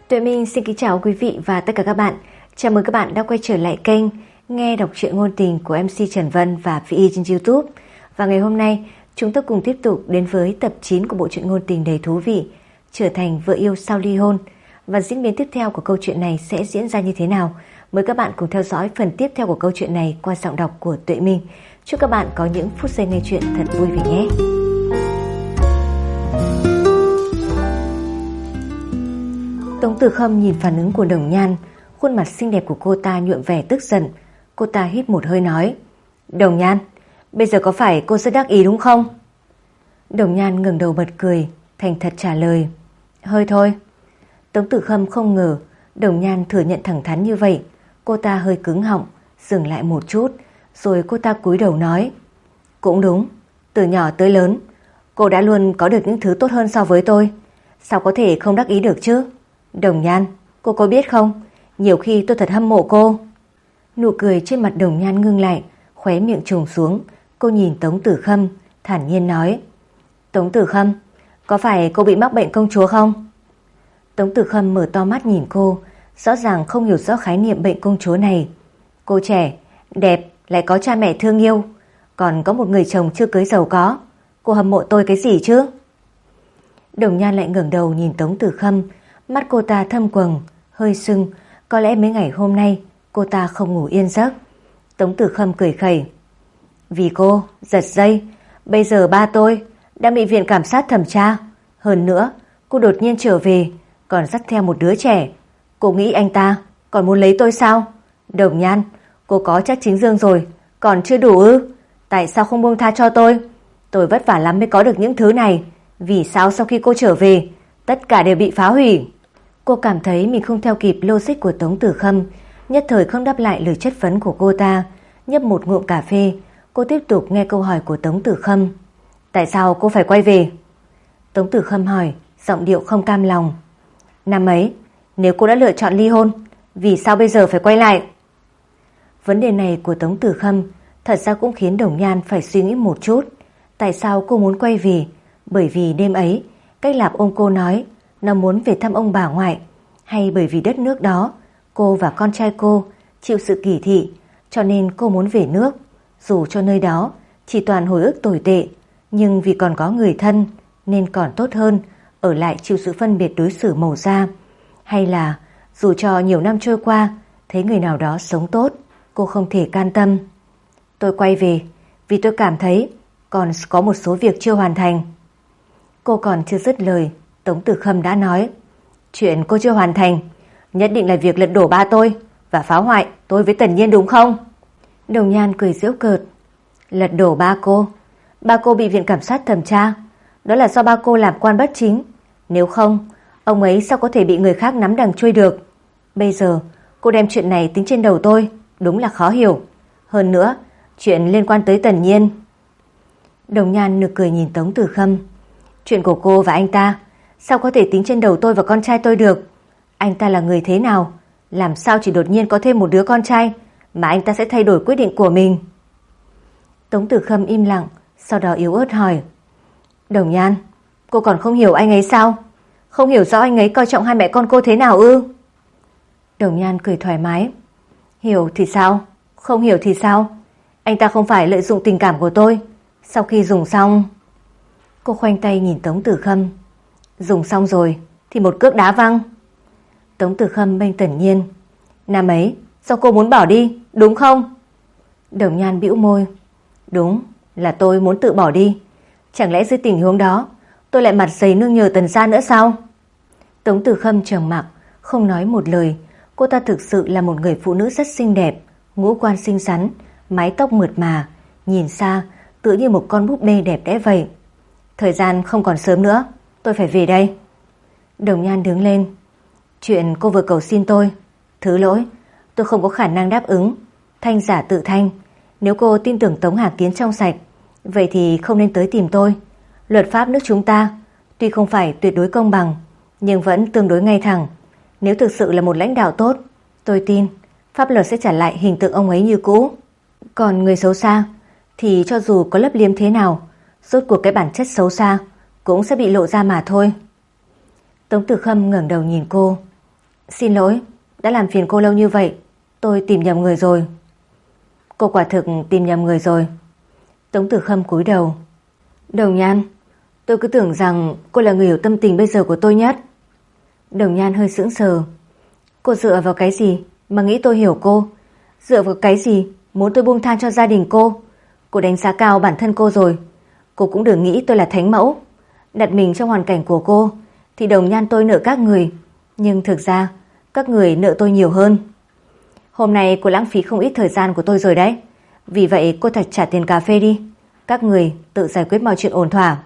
Tuệ Minh xin kính chào quý vị và tất cả các bạn. Chào mừng các bạn đã quay trở lại kênh nghe đọc truyện ngôn tình của MC Trần Vân và Phi Y trên YouTube. Và ngày hôm nay chúng ta cùng tiếp tục đến với tập 9 của bộ truyện ngôn tình đầy thú vị Trở thành vợ yêu sau ly hôn. Và diễn biến tiếp theo của câu chuyện này sẽ diễn ra như thế nào? Mời các bạn cùng theo dõi phần tiếp theo của câu chuyện này qua giọng đọc của Tuệ Minh. Chúc các bạn có những phút giây nghe chuyện thật vui vẻ nhé. Tống Tử Khâm nhìn phản ứng của Đồng Nhan, khuôn mặt xinh đẹp của cô ta nhuộm vẻ tức giận. Cô ta hít một hơi nói: Đồng Nhan, bây giờ có phải cô rất đắc ý đúng không? Đồng Nhan ngẩng đầu bật cười, thành thật trả lời: Hơi thôi. Tống Tử Khâm không ngờ Đồng Nhan thừa nhận thẳng thắn như vậy. Cô ta hơi cứng họng, dừng lại một chút, rồi cô ta cúi đầu nói: Cũng đúng, từ nhỏ tới lớn cô đã luôn có được những thứ tốt hơn so với tôi, sao có thể không đắc ý được chứ? Đồng Nhan, cô có biết không, nhiều khi tôi thật hâm mộ cô. Nụ cười trên mặt Đồng Nhan ngưng lại, khóe miệng trùng xuống. Cô nhìn Tống Tử Khâm, thản nhiên nói: Tống Tử Khâm, có phải cô bị mắc bệnh công chúa không? Tống Tử Khâm mở to mắt nhìn cô, rõ ràng không hiểu rõ khái niệm bệnh công chúa này. Cô trẻ, đẹp, lại có cha mẹ thương yêu, còn có một người chồng chưa cưới giàu có, cô hâm mộ tôi cái gì chứ? Đồng Nhan lại ngẩng đầu nhìn Tống Tử Khâm, mắt cô ta thâm quầng, hơi sưng. Có lẽ mấy ngày hôm nay cô ta không ngủ yên giấc. Tống Tử Khâm cười khẩy: Vì cô, giật dây. Bây giờ ba tôi đang bị viện kiểm sát thẩm tra. Hơn nữa, cô đột nhiên trở về, còn dắt theo một đứa trẻ. Cô nghĩ anh ta còn muốn lấy tôi sao? Đồng Nhan, cô có chắc chính dương rồi, còn chưa đủ ư? Tại sao không buông tha cho tôi? Tôi vất vả lắm mới có được những thứ này. Vì sao sau khi cô trở về, tất cả đều bị phá hủy? Cô cảm thấy mình không theo kịp logic của Tống Tử Khâm, nhất thời không đáp lại lời chất vấn của cô ta. Nhấp một ngụm cà phê, cô tiếp tục nghe câu hỏi của Tống Tử Khâm. Tại sao cô phải quay về? Tống Tử Khâm hỏi, giọng điệu không cam lòng. Năm ấy, nếu cô đã lựa chọn ly hôn, vì sao bây giờ phải quay lại? Vấn đề này của Tống Tử Khâm thật ra cũng khiến Đồng Nhan phải suy nghĩ một chút. Tại sao cô muốn quay về? Bởi vì đêm ấy Cách Lạp ôm cô nói nó muốn về thăm ông bà ngoại, hay bởi vì đất nước đó cô và con trai cô chịu sự kỳ thị, cho nên cô muốn về nước? Dù cho nơi đó chỉ toàn hồi ức tồi tệ, nhưng vì còn có người thân nên còn tốt hơn ở lại chịu sự phân biệt đối xử màu da. Hay là dù cho nhiều năm trôi qua, thấy người nào đó sống tốt, cô không thể can tâm. Tôi quay về vì tôi cảm thấy còn có một số việc chưa hoàn thành. Cô còn chưa dứt lời, Tống Tử Khâm đã nói: Chuyện cô chưa hoàn thành nhất định là việc lật đổ ba tôi và phá hoại tôi với Tần Nhiên đúng không? Đồng Nhan cười giễu cợt: Lật đổ ba cô? Ba cô bị viện kiểm sát thẩm tra, đó là do ba cô làm quan bất chính. Nếu không, ông ấy sao có thể bị người khác nắm đằng chui được? Bây giờ cô đem chuyện này tính trên đầu tôi, đúng là khó hiểu. Hơn nữa, chuyện liên quan tới Tần Nhiên. Đồng Nhan nực cười nhìn Tống Tử Khâm: Chuyện của cô và anh ta sao có thể tính trên đầu tôi và con trai tôi được? Anh ta là người thế nào? Làm sao chỉ đột nhiên có thêm một đứa con trai mà anh ta sẽ thay đổi quyết định của mình? Tống Tử Khâm im lặng, sau đó yếu ớt hỏi: Đồng Nhan, cô còn không hiểu anh ấy sao? Không hiểu rõ anh ấy coi trọng hai mẹ con cô thế nào ư? Đồng Nhan cười thoải mái: Hiểu thì sao? Không hiểu thì sao? Anh ta không phải lợi dụng tình cảm của tôi. Sau khi dùng xong... Cô khoanh tay nhìn Tống Tử Khâm: Dùng xong rồi thì một cước đá văng. Tống Tử Khâm bênh Tần Nhiên: Năm ấy do cô muốn bỏ đi, đúng không? Đồng Nhan bĩu môi: Đúng, là tôi muốn tự bỏ đi. Chẳng lẽ dưới tình huống đó tôi lại mặt dày nương nhờ Tần gia nữa sao? Tống Tử Khâm trầm mặc, không nói một lời. Cô ta thực sự là một người phụ nữ rất xinh đẹp, ngũ quan xinh xắn, mái tóc mượt mà, nhìn xa tựa như một con búp bê đẹp đẽ vậy. Thời gian không còn sớm nữa, tôi phải về đây. Đồng Nhan đứng lên: Chuyện cô vừa cầu xin tôi, thứ lỗi, tôi không có khả năng đáp ứng. Thanh giả tự thanh, nếu cô tin tưởng Tống Hà Kiến trong sạch, vậy thì không nên tới tìm tôi. Luật pháp nước chúng ta tuy không phải tuyệt đối công bằng, nhưng vẫn tương đối ngay thẳng. Nếu thực sự là một lãnh đạo tốt, tôi tin pháp luật sẽ trả lại hình tượng ông ấy như cũ. Còn người xấu xa thì cho dù có lấp liếm thế nào, rốt cuộc cái bản chất xấu xa cũng sẽ bị lộ ra mà thôi. Tống Tử Khâm ngẩng đầu nhìn cô: Xin lỗi, đã làm phiền cô lâu như vậy, tôi tìm nhầm người rồi. Cô quả thực tìm nhầm người rồi. Tống Tử Khâm cúi đầu. Đồng Nhan, tôi cứ tưởng rằng cô là người hiểu tâm tình bây giờ của tôi nhất. Đồng Nhan hơi sững sờ. Cô dựa vào cái gì mà nghĩ tôi hiểu cô? Dựa vào cái gì muốn tôi buông tha cho gia đình cô? Cô đánh giá cao bản thân cô rồi. Cô cũng đừng nghĩ tôi là thánh mẫu. Đặt mình trong hoàn cảnh của cô thì Đồng Nhan tôi nợ các người, nhưng thực ra các người nợ tôi nhiều hơn. Hôm nay cô lãng phí không ít thời gian của tôi rồi đấy. Vì vậy cô thật trả tiền cà phê đi. Các người tự giải quyết mọi chuyện ổn thỏa.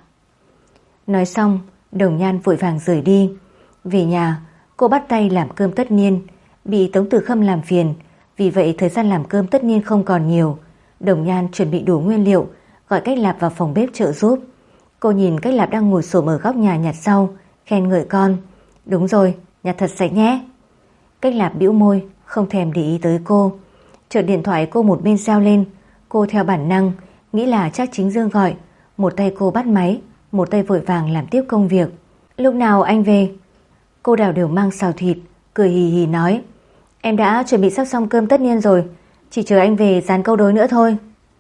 Nói xong, Đồng Nhan vội vàng rời đi. Về nhà, cô bắt tay làm cơm tất niên. Bị Tống Tử Khâm làm phiền, vì vậy thời gian làm cơm tất niên không còn nhiều. Đồng Nhan chuẩn bị đủ nguyên liệu, gọi Cách Lạp vào phòng bếp trợ giúp. Cô nhìn Cách Lạp đang ngồi xổm ở góc nhà nhặt rau, khen ngợi con. Đúng rồi, nhặt thật sạch nhé. Cách Lạp bĩu môi, không thèm để ý tới cô. Chợt điện thoại cô một bên reo lên. Cô theo bản năng nghĩ là chắc Chính Dương gọi. Một tay cô bắt máy, một tay vội vàng làm tiếp công việc. Lúc nào anh về? Cô đào đều mang xào thịt, cười hì hì nói. Em đã chuẩn bị sắp xong cơm tất niên rồi, chỉ chờ anh về dán câu đối nữa thôi.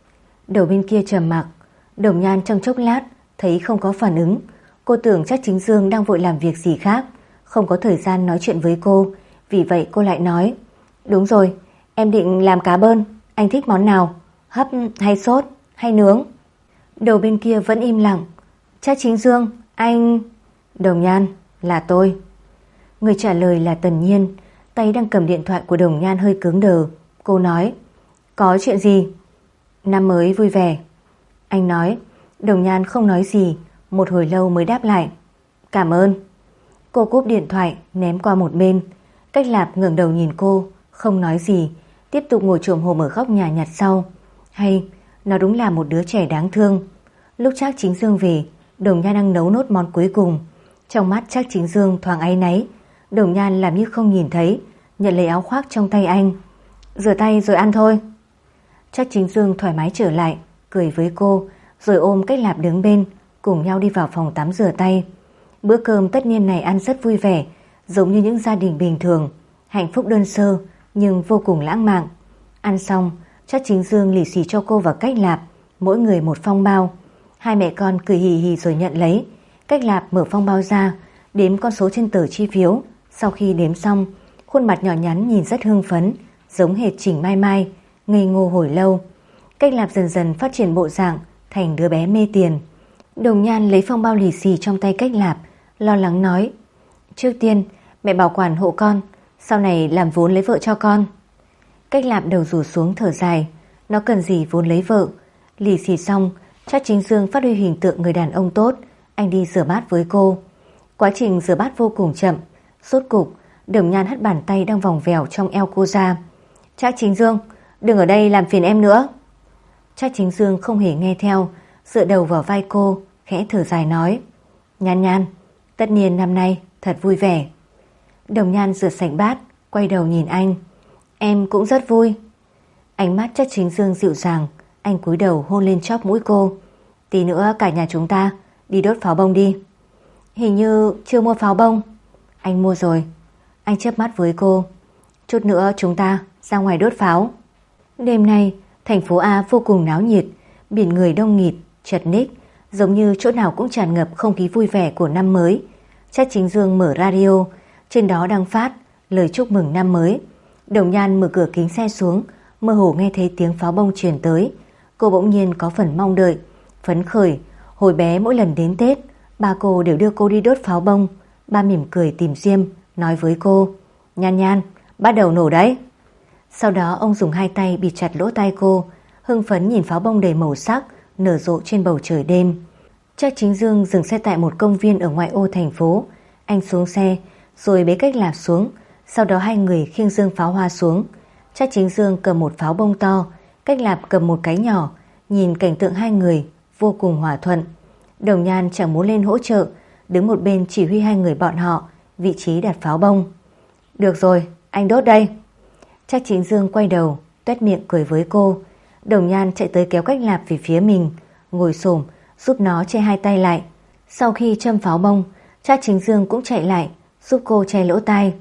Đầu bên kia trầm mặc. Đồng Nhan trong chốc lát thấy không có phản ứng. Cô tưởng chắc Chính Dương đang vội làm việc gì khác, không có thời gian nói chuyện với cô. Vì vậy cô lại nói. Đúng rồi, em định làm cá bơn. Anh thích món nào? Hấp hay sốt hay nướng? Đầu bên kia vẫn im lặng. Chắc Chính Dương, anh... Đồng Nhan, là tôi. Người trả lời là Tần Nhiên. Tay đang cầm điện thoại của Đồng Nhan hơi cứng đờ. Cô nói. Có chuyện gì? Năm mới vui vẻ. Anh nói. Đồng Nhan không nói gì, một hồi lâu mới đáp lại. Cảm ơn. Cô cúp điện thoại, ném qua một bên. Cách Lạp ngẩng đầu nhìn cô, không nói gì, tiếp tục ngồi chồm hổm ở góc nhà nhặt rau. Hay, nó đúng là một đứa trẻ đáng thương. Lúc Trác Chính Dương về, Đồng Nhan đang nấu nốt món cuối cùng. Trong mắt Trác Chính Dương thoáng áy náy. Đồng Nhan làm như không nhìn thấy, nhận lấy áo khoác trong tay anh. Rửa tay rồi ăn thôi. Trác Chính Dương thoải mái trở lại, cười với cô, rồi ôm Cách Lạp đứng bên, cùng nhau đi vào phòng tắm rửa tay. Bữa cơm tất niên này ăn rất vui vẻ, giống như những gia đình bình thường, hạnh phúc đơn sơ nhưng vô cùng lãng mạn. Ăn xong, Trác Chính Dương lì xì cho cô và Cách Lạp, mỗi người một phong bao. Hai mẹ con cười hì hì rồi nhận lấy. Cách Lạp mở phong bao ra, đếm con số trên tờ chi phiếu. Sau khi đếm xong, khuôn mặt nhỏ nhắn nhìn rất hưng phấn, giống hệt Trình Mai Mai, ngây ngô hồi lâu. Cách Lạp dần dần phát triển bộ dạng thành đứa bé mê tiền. Đồng Nhan lấy phong bao lì xì trong tay Cách Lạp, lo lắng nói. Trước tiên, mẹ bảo quản hộ con, sau này làm vốn lấy vợ cho con. Cách Lạp đầu rủ xuống thở dài. Nó cần gì vốn lấy vợ? Lì xì xong, Trác Chính Dương phát huy hình tượng người đàn ông tốt. Anh đi rửa bát với cô. Quá trình rửa bát vô cùng chậm. Rốt cục, Đồng Nhan hất bàn tay đang vòng vèo trong eo cô ra. Trác Chính Dương, đừng ở đây làm phiền em nữa. Trác Chính Dương không hề nghe theo, dựa đầu vào vai cô, khẽ thở dài nói. Nhan Nhan, tất niên năm nay thật vui vẻ. Đồng Nhan rửa sạch bát, quay đầu nhìn anh. Em cũng rất vui. Ánh mắt Trác Chính Dương dịu dàng, anh cúi đầu hôn lên chóp mũi cô. Tí nữa cả nhà chúng ta đi đốt pháo bông đi. Hình như chưa mua pháo bông. Anh mua rồi. Anh chớp mắt với cô. Chút nữa chúng ta ra ngoài đốt pháo. Đêm nay thành phố A vô cùng náo nhiệt, biển người đông nghịt, chật ních, giống như chỗ nào cũng tràn ngập không khí vui vẻ của năm mới. Trác Chính Dương mở radio, trên đó đang phát lời chúc mừng năm mới. Đồng Nhan mở cửa kính xe xuống, mơ hồ nghe thấy tiếng pháo bông truyền tới. Cô bỗng nhiên có phần mong đợi, phấn khởi. Hồi bé mỗi lần đến Tết, ba cô đều đưa cô đi đốt pháo bông. Ba mỉm cười tìm diêm, nói với cô. Nhan Nhan, bắt đầu nổ đấy. Sau đó ông dùng hai tay bịt chặt lỗ tai cô, hưng phấn nhìn pháo bông đầy màu sắc nở rộ trên bầu trời đêm. Trác Chính Dương dừng xe tại một công viên ở ngoại ô thành phố. Anh xuống xe rồi bế Cách Lạp xuống, sau đó hai người khiêng dương pháo hoa xuống. Trác Chính Dương cầm một pháo bông to, Cách Lạp cầm một cái nhỏ. Nhìn cảnh tượng hai người vô cùng hòa thuận. Đồng Nhan chẳng muốn lên hỗ trợ, đứng một bên chỉ huy hai người bọn họ vị trí đặt pháo bông. Được rồi, anh đốt đây. Trác Chính Dương quay đầu, tuét miệng cười với cô. Đồng Nhan chạy tới kéo Cách Lạp về phía mình, ngồi xổm giúp nó che hai tay lại. Sau khi châm pháo bông, Trác Chính Dương cũng chạy lại giúp cô che lỗ tai.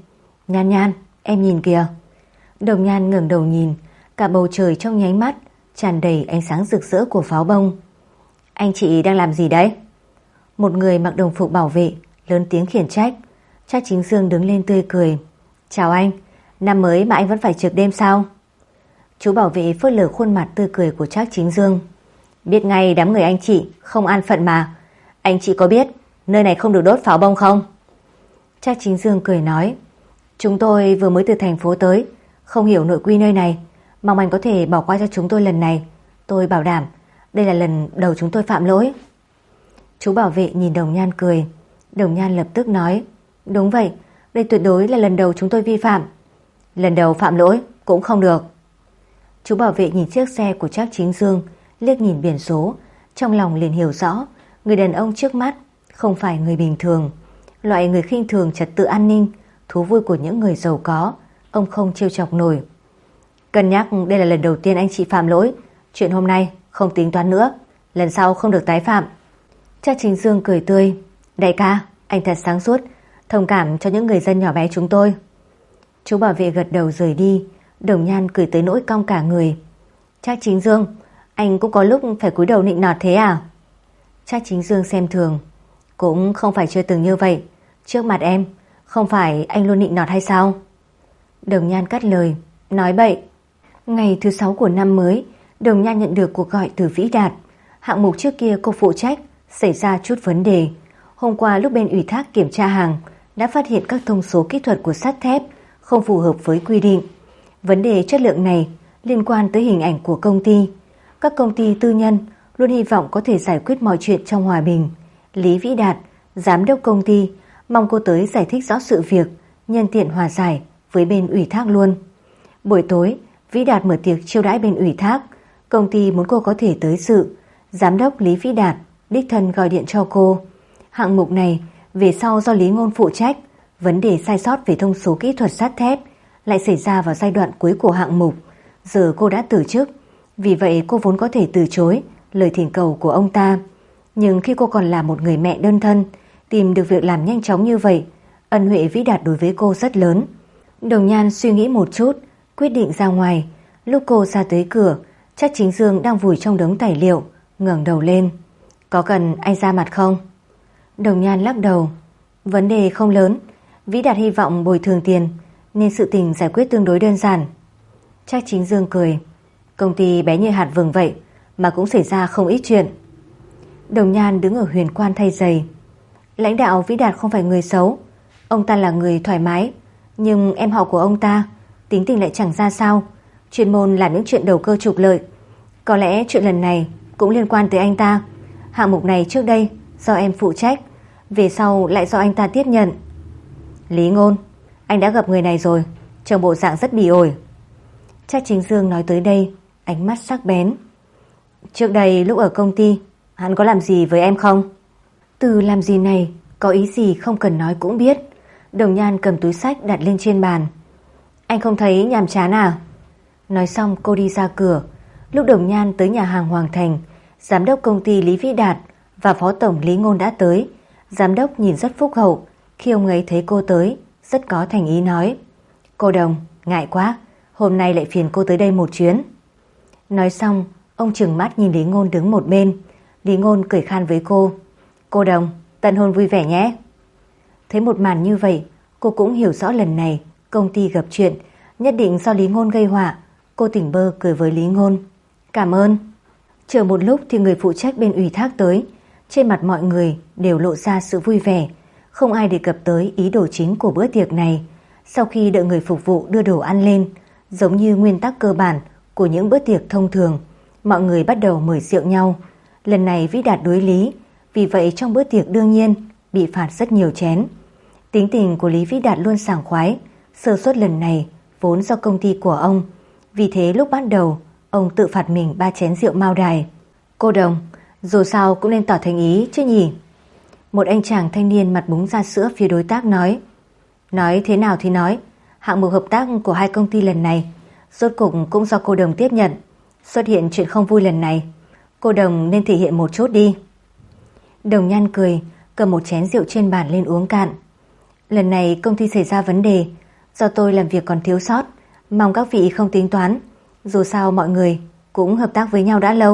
Nhan Nhan, em nhìn kìa. Đồng Nhan ngẩng đầu nhìn, cả bầu trời trong nháy mắt tràn đầy ánh sáng rực rỡ của pháo bông. Anh chị đang làm gì đấy? Một người mặc đồng phục bảo vệ lớn tiếng khiển trách. Trác Chính Dương đứng lên tươi cười. Chào anh, năm mới mà anh vẫn phải trực đêm sao? Chú bảo vệ phớt lờ khuôn mặt tươi cười của Trác Chính Dương. Biết ngay đám người anh chị không an phận mà. Anh chị có biết nơi này không được đốt pháo bông không? Trác Chính Dương cười nói. Chúng tôi vừa mới từ thành phố tới, không hiểu nội quy nơi này, mong anh có thể bỏ qua cho chúng tôi lần này. Tôi bảo đảm đây là lần đầu chúng tôi phạm lỗi. Chú bảo vệ nhìn Đồng Nhan cười. Đồng Nhan lập tức nói. Đúng vậy, đây tuyệt đối là lần đầu chúng tôi vi phạm. Lần đầu phạm lỗi cũng không được. Chú bảo vệ nhìn chiếc xe của Trác Chính Dương, liếc nhìn biển số, trong lòng liền hiểu rõ người đàn ông trước mắt không phải người bình thường. Loại người khinh thường trật tự an ninh, thú vui của những người giàu có, ông không trêu chọc nổi. Cân nhắc đây là lần đầu tiên anh chị phạm lỗi, chuyện hôm nay không tính toán nữa, lần sau không được tái phạm. Trác Chính Dương cười tươi. Đại ca, anh thật sáng suốt, thông cảm cho những người dân nhỏ bé chúng tôi. Chú bảo vệ gật đầu rời đi. Đồng Nhan cười tới nỗi cong cả người. Trác Chính Dương, anh cũng có lúc phải cúi đầu nịnh nọt thế à? Trác Chính Dương xem thường. Cũng không phải chưa từng như vậy. Trước mặt em, không phải anh luôn nịnh nọt hay sao? Đồng Nhan cắt lời. Nói bậy. Ngày thứ 6 của năm mới, Đồng Nhan nhận được cuộc gọi từ Vĩ Đạt. Hạng mục trước kia cô phụ trách xảy ra chút vấn đề. Hôm qua lúc bên ủy thác kiểm tra hàng đã phát hiện các thông số kỹ thuật của sắt thép không phù hợp với quy định. Vấn đề chất lượng này liên quan tới hình ảnh của công ty. Các công ty tư nhân luôn hy vọng có thể giải quyết mọi chuyện trong hòa bình. Lý Vĩ Đạt, giám đốc công ty, mong cô tới giải thích rõ sự việc, nhân tiện hòa giải với bên ủy thác luôn. Buổi tối, Vĩ Đạt mở tiệc chiêu đãi bên ủy thác. Công ty muốn cô có thể tới dự. Giám đốc Lý Vĩ Đạt đích thân gọi điện cho cô. Hạng mục này về sau do Lý Ngôn phụ trách. Vấn đề sai sót về thông số kỹ thuật sắt thép lại xảy ra vào giai đoạn cuối của hạng mục. Giờ cô đã từ chức, vì vậy cô vốn có thể từ chối lời thỉnh cầu của ông ta. Nhưng khi cô còn là một người mẹ đơn thân, tìm được việc làm nhanh chóng như vậy, ân huệ Vĩ Đạt đối với cô rất lớn. Đồng Nhan suy nghĩ một chút, quyết định ra ngoài. Lúc cô ra tới cửa, Trác Chính Dương đang vùi trong đống tài liệu, ngẩng đầu lên. Có cần anh ra mặt không? Đồng Nhan lắc đầu. Vấn đề không lớn, Vĩ Đạt hy vọng bồi thường tiền, nên sự tình giải quyết tương đối đơn giản. Trác Chính Dương cười. Công ty bé như hạt vừng vậy mà cũng xảy ra không ít chuyện. Đồng Nhan đứng ở huyền quan thay giày. Lãnh đạo Vĩ Đạt không phải người xấu, ông ta là người thoải mái, nhưng em họ của ông ta tính tình lại chẳng ra sao, chuyên môn làm những chuyện đầu cơ trục lợi. Có lẽ chuyện lần này cũng liên quan tới anh ta. Hạng mục này trước đây do em phụ trách, về sau lại do anh ta tiếp nhận. Lý Ngôn, anh đã gặp người này rồi, trông bộ dạng rất bỉ ổi. Trác Chính Dương nói tới đây, ánh mắt sắc bén. Trước đây lúc ở công ty, hắn có làm gì với em không? Từ làm gì này có ý gì không cần nói cũng biết. Đồng Nhan cầm túi xách đặt lên trên bàn. Anh không thấy nhàm chán à? Nói xong cô đi ra cửa. Lúc Đồng Nhan tới nhà hàng Hoàng Thành, giám đốc công ty Lý Vĩ Đạt và phó tổng Lý Ngôn đã tới. Giám đốc nhìn rất phúc hậu. Khi ông ấy thấy cô tới, rất có thành ý nói. Cô Đồng, ngại quá, hôm nay lại phiền cô tới đây một chuyến. Nói xong, ông trừng mắt nhìn Lý Ngôn đứng một bên. Lý Ngôn cười khan với cô. Cô Đồng, tận hôn vui vẻ nhé. Thấy một màn như vậy, cô cũng hiểu rõ lần này công ty gặp chuyện, nhất định do Lý Ngôn gây họa. Cô tỉnh bơ cười với Lý Ngôn. Cảm ơn. Chờ một lúc thì người phụ trách bên ủy thác tới. Trên mặt mọi người đều lộ ra sự vui vẻ. Không ai đề cập tới ý đồ chính của bữa tiệc này. Sau khi đợi người phục vụ đưa đồ ăn lên, giống như nguyên tắc cơ bản của những bữa tiệc thông thường, mọi người bắt đầu mời rượu nhau. Lần này Vĩ Đạt đối lý, vì vậy trong bữa tiệc đương nhiên bị phạt rất nhiều chén. Tính tình của Lý Vĩ Đạt luôn sảng khoái, sơ suất lần này vốn do công ty của ông. Vì thế lúc bắt đầu, ông tự phạt mình 3 chén rượu Mao Đài. Cô Đồng, dù sao cũng nên tỏ thành ý chứ nhỉ? Một anh chàng thanh niên mặt búng ra sữa phía đối tác nói. Nói thế nào thì nói, hạng mục hợp tác của hai công ty lần này rốt cục cũng do cô Đồng tiếp nhận. Xuất hiện chuyện không vui lần này, cô Đồng nên thể hiện một chút đi. Đồng Nhan cười, cầm một chén rượu trên bàn lên uống cạn. Lần này công ty xảy ra vấn đề, Do tôi làm việc còn thiếu sót, mong các vị không tính toán. Dù sao mọi người cũng hợp tác với nhau đã lâu.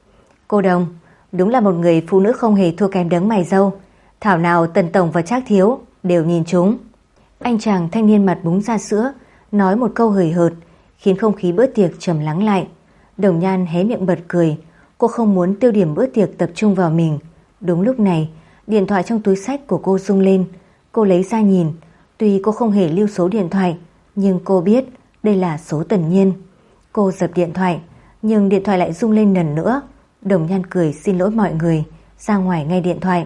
Cô Đồng, đúng là một người phụ nữ không hề thua kém đấng mày râu. Thảo nào Tần Tổng và Trác Thiếu đều nhìn chúng. Anh chàng thanh niên mặt búng ra sữa nói một câu hời hợt, khiến không khí bữa tiệc trầm lắng lại. Đồng Nhan hé miệng bật cười. Cô không muốn tiêu điểm bữa tiệc tập trung vào mình. Đúng lúc này, điện thoại trong túi xách của cô rung lên. Cô lấy ra nhìn. Tuy cô không hề lưu số điện thoại, nhưng cô biết đây là số Tần Nhiên. Cô giật điện thoại, nhưng điện thoại lại rung lên lần nữa. Đồng Nhan cười xin lỗi mọi người, ra ngoài ngay điện thoại.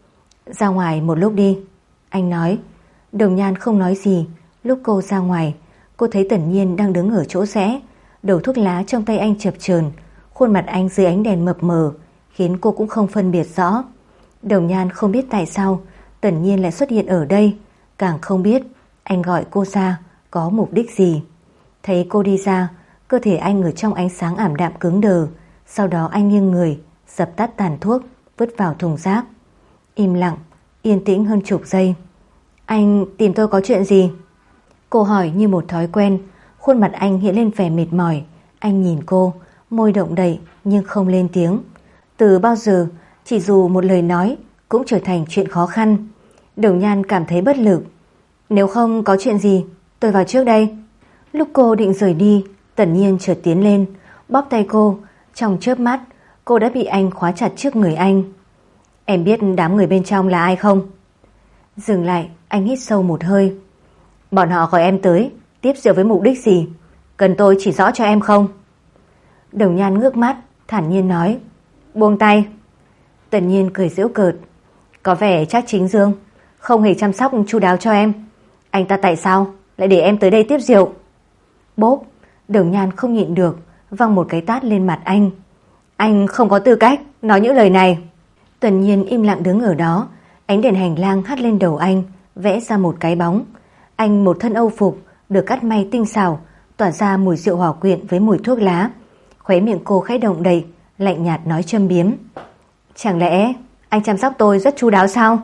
Ra ngoài một lúc đi, anh nói. Đồng Nhan không nói gì. Lúc cô ra ngoài, cô thấy Tần Nhiên đang đứng ở chỗ rẽ, đầu thuốc lá trong tay anh chập chờn, khuôn mặt anh dưới ánh đèn mập mờ, khiến cô cũng không phân biệt rõ. Đồng Nhan không biết tại sao Tần Nhiên lại xuất hiện ở đây, càng không biết anh gọi cô ra có mục đích gì. Thấy cô đi ra, cơ thể anh ở trong ánh sáng ảm đạm cứng đờ. Sau đó anh nghiêng người, dập tắt tàn thuốc, vứt vào thùng rác. Im lặng, yên tĩnh hơn chục giây. Anh tìm tôi có chuyện gì? Cô hỏi như một thói quen. Khuôn mặt anh hiện lên vẻ mệt mỏi. Anh nhìn cô, môi động đậy nhưng không lên tiếng. Từ bao giờ chỉ dù một lời nói cũng trở thành chuyện khó khăn. Đồng Nhan cảm thấy bất lực. Nếu không có chuyện gì, tôi vào trước đây. Lúc cô định rời đi, Tần Nhiên chợt tiến lên, bóp tay cô. Trong chớp mắt, cô đã bị anh khóa chặt trước người anh. Em biết đám người bên trong là ai không? Dừng lại, anh hít sâu một hơi. Bọn họ gọi em tới tiếp rượu với mục đích gì? Cần tôi chỉ rõ cho em không? Đồng Nhan ngước mắt, thản nhiên nói. Buông tay. Tần Nhiên cười giễu cợt. Có vẻ Trác Chính Dương không hề chăm sóc chu đáo cho em. Anh ta tại sao lại để em tới đây tiếp rượu? Bốp. Đồng Nhan không nhịn được, văng một cái tát lên mặt anh. Anh không có tư cách nói những lời này. Tần Nhiên im lặng đứng ở đó. Ánh đèn hành lang hắt lên đầu anh, vẽ ra một cái bóng. Anh một thân âu phục được cắt may tinh xảo, tỏa ra mùi rượu hỏa quyện với mùi thuốc lá. Khóe miệng cô khẽ động đậy, lạnh nhạt nói châm biếm. Chẳng lẽ anh chăm sóc tôi rất chu đáo sao?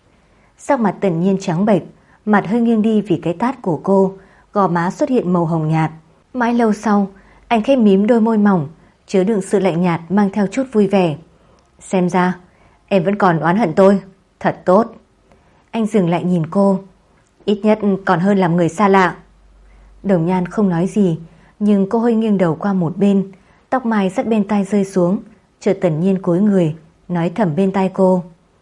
Sắc mặt Tần Nhiên trắng bệch, mặt hơi nghiêng đi vì cái tát của cô, gò má xuất hiện màu hồng nhạt. Mãi lâu sau, anh khẽ mím đôi môi mỏng, chứa đựng sự lạnh nhạt mang theo chút vui vẻ. Xem ra em vẫn còn oán hận tôi. Thật tốt. Anh dừng lại nhìn cô. Ít nhất còn hơn làm người xa lạ. Đồng Nhan không nói gì, nhưng cô hơi nghiêng đầu qua một bên, tóc mai sát bên tai rơi xuống. Chợt Tần Nhiên cúi người, nói thầm bên tai cô.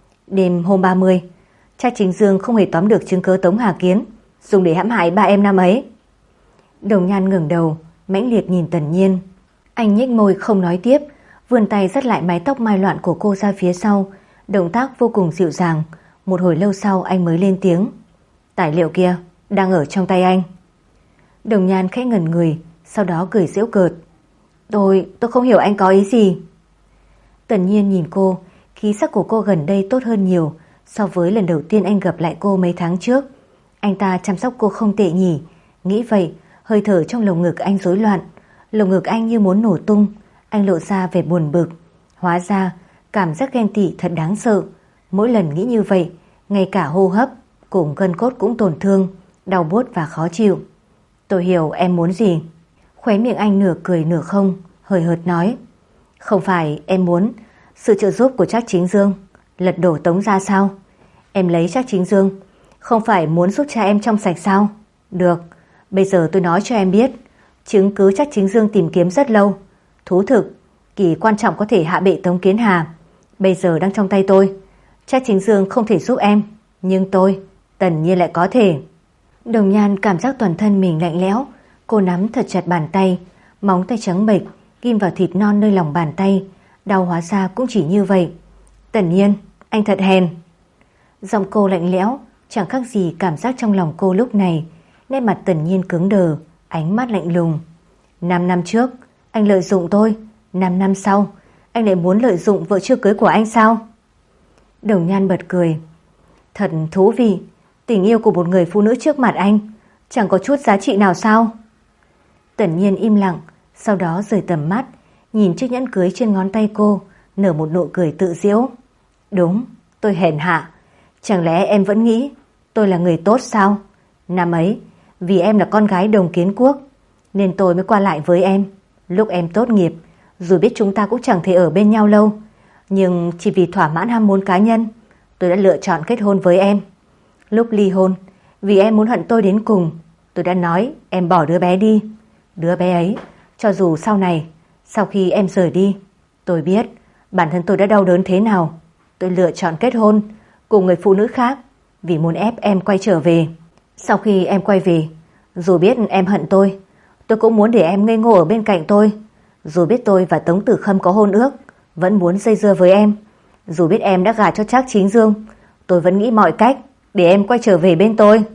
Đêm hôm 30, Trác Chính Dương không hề tóm được chứng cớ Tống Hà Kiến dùng để hãm hại ba em năm ấy. Đồng Nhan ngẩng đầu, mãnh liệt nhìn Tần Nhiên. Anh nhếch môi không nói tiếp, vươn tay dắt lại mái tóc mai loạn của cô ra phía sau, động tác vô cùng dịu dàng. Một hồi lâu sau anh mới lên tiếng. Tài liệu kia đang ở trong tay anh. Đồng Nhan khẽ ngẩn người, sau đó cười giễu cợt. Tôi không hiểu anh có ý gì. Tần Nhiên nhìn cô, khí sắc của cô gần đây tốt hơn nhiều so với lần đầu tiên anh gặp lại cô mấy tháng trước. Anh ta chăm sóc cô không tệ nhỉ? Nghĩ vậy, hơi thở trong lồng ngực anh rối loạn. Lồng ngực anh như muốn nổ tung. Anh lộ ra vẻ buồn bực. Hóa ra cảm giác ghen tị thật đáng sợ. Mỗi lần nghĩ như vậy, ngay cả hô hấp cùng gân cốt cũng tổn thương, đau buốt và khó chịu. Tôi hiểu em muốn gì. Khóe miệng anh nửa cười nửa không, hời hợt nói. Không phải em muốn sự trợ giúp của Trác Chính Dương lật đổ Tống gia sao? Em lấy Trác Chính Dương không phải muốn giúp cha em trong sạch sao? Được, bây giờ tôi nói cho em biết. Chứng cứ Trác Chính Dương tìm kiếm rất lâu. Thú thực, kỳ quan trọng có thể hạ bệ Tống Kiến Hà bây giờ đang trong tay tôi. Trác Chính Dương không thể giúp em, nhưng tôi, Tần Nhiên lại có thể. Đồng Nhan cảm giác toàn thân mình lạnh lẽo. Cô nắm thật chặt bàn tay, móng tay trắng bệch ghim vào thịt non nơi lòng bàn tay. Đau hóa ra cũng chỉ như vậy. Tần Nhiên, anh thật hèn. Giọng cô lạnh lẽo, chẳng khác gì cảm giác trong lòng cô lúc này. Nét mặt Tần Nhiên cứng đờ, ánh mắt lạnh lùng. 5 năm trước anh lợi dụng tôi, 5 năm sau anh lại muốn lợi dụng vợ chưa cưới của anh sao? Đồng Nhan bật cười. Thật thú vị, tình yêu của một người phụ nữ trước mặt anh chẳng có chút giá trị nào sao? Tần Nhiên im lặng, sau đó rời tầm mắt, nhìn chiếc nhẫn cưới trên ngón tay cô, nở một nụ cười tự giễu. Đúng, tôi hèn hạ. Chẳng lẽ em vẫn nghĩ tôi là người tốt sao? Năm ấy Vì em là con gái Đồng Kiến Quốc nên tôi mới qua lại với em. Lúc em tốt nghiệp, dù biết chúng ta cũng chẳng thể ở bên nhau lâu, nhưng chỉ vì thỏa mãn ham muốn cá nhân, tôi đã lựa chọn kết hôn với em. Lúc ly hôn, vì em muốn hận tôi đến cùng, tôi đã nói em bỏ đứa bé đi. Đứa bé ấy, cho dù sau này, sau khi em rời đi, tôi biết bản thân tôi đã đau đớn thế nào. Tôi lựa chọn kết hôn cùng người phụ nữ khác vì muốn ép em quay trở về. Sau khi em quay về, dù biết em hận tôi cũng muốn để em ngây ngô ở bên cạnh tôi. Dù biết tôi và Tống Tử Khâm có hôn ước, vẫn muốn dây dưa với em. Dù biết em đã gả cho Trác Chính Dương, tôi vẫn nghĩ mọi cách để em quay trở về bên tôi.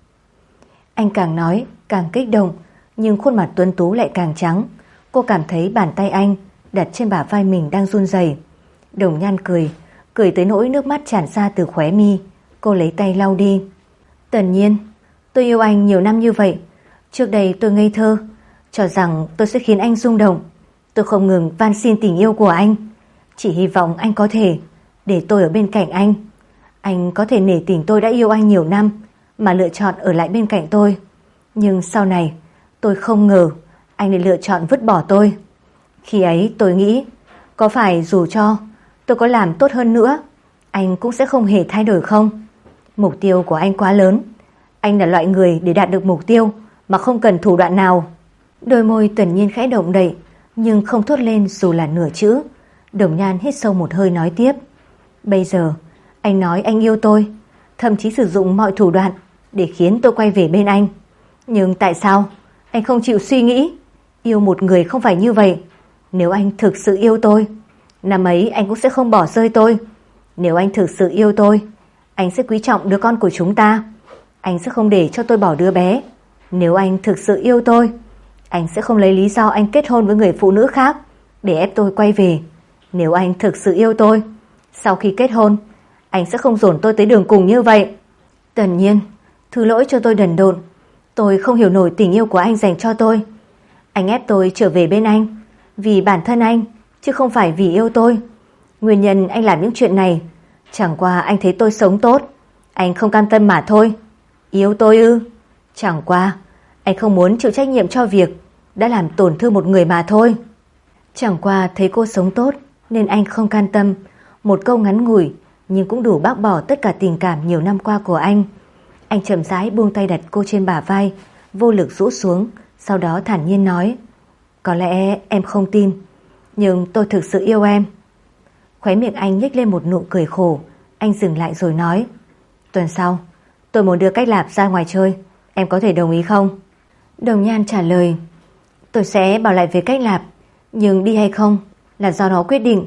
Anh càng nói càng kích động, nhưng khuôn mặt tuấn tú lại càng trắng. Cô cảm thấy bàn tay anh đặt trên bả vai mình đang run rẩy. Đồng Nhan cười tới nỗi nước mắt tràn ra từ khóe mi. Cô lấy tay lau đi. Tần Nhiên, tôi yêu anh nhiều năm như vậy. Trước đây tôi ngây thơ, cho rằng tôi sẽ khiến anh rung động. Tôi không ngừng van xin tình yêu của anh, chỉ hy vọng anh có thể để tôi ở bên cạnh anh. Anh có thể nể tình tôi đã yêu anh nhiều năm mà lựa chọn ở lại bên cạnh tôi. Nhưng sau này tôi không ngờ anh lại lựa chọn vứt bỏ tôi. Khi ấy tôi nghĩ, có phải dù cho tôi có làm tốt hơn nữa, anh cũng sẽ không hề thay đổi không? Mục tiêu của anh quá lớn. Anh là loại người để đạt được mục tiêu mà không cần thủ đoạn nào. Đôi môi Tần Nhiên khẽ động đậy, nhưng không thốt lên dù là nửa chữ. Đồng Nhan hít sâu một hơi nói tiếp. Bây giờ anh nói anh yêu tôi, thậm chí sử dụng mọi thủ đoạn để khiến tôi quay về bên anh. Nhưng tại sao anh không chịu suy nghĩ? Yêu một người không phải như vậy. Nếu anh thực sự yêu tôi, năm ấy anh cũng sẽ không bỏ rơi tôi. Nếu anh thực sự yêu tôi, anh sẽ quý trọng đứa con của chúng ta. Anh sẽ không để cho tôi bỏ đứa bé. Nếu anh thực sự yêu tôi, anh sẽ không lấy lý do anh kết hôn với người phụ nữ khác để ép tôi quay về. Nếu anh thực sự yêu tôi, sau khi kết hôn, anh sẽ không dồn tôi tới đường cùng như vậy. Tần Nhiên, thứ lỗi cho tôi đần độn. Tôi không hiểu nổi tình yêu của anh dành cho tôi. Anh ép tôi trở về bên anh vì bản thân anh, chứ không phải vì yêu tôi. Nguyên nhân anh làm những chuyện này chẳng qua anh thấy tôi sống tốt, anh không cam tâm mà thôi. Yêu tôi ư? Chẳng qua anh không muốn chịu trách nhiệm cho việc đã làm tổn thương một người mà thôi. Chẳng qua thấy cô sống tốt nên anh không can tâm. Một câu ngắn ngủi nhưng cũng đủ bác bỏ tất cả tình cảm nhiều năm qua của anh. Anh chậm rãi buông tay đặt cô trên bả vai, vô lực rũ xuống, sau đó thản nhiên nói: Có lẽ em không tin, nhưng tôi thực sự yêu em. Khóe miệng anh nhếch lên một nụ cười khổ. Anh dừng lại rồi nói: Tuần sau tôi muốn đưa Cách Lạp ra ngoài chơi, em có thể đồng ý không? Đồng Nhan trả lời: Tôi sẽ bảo lại về Cách Lạp, nhưng đi hay không là do nó quyết định.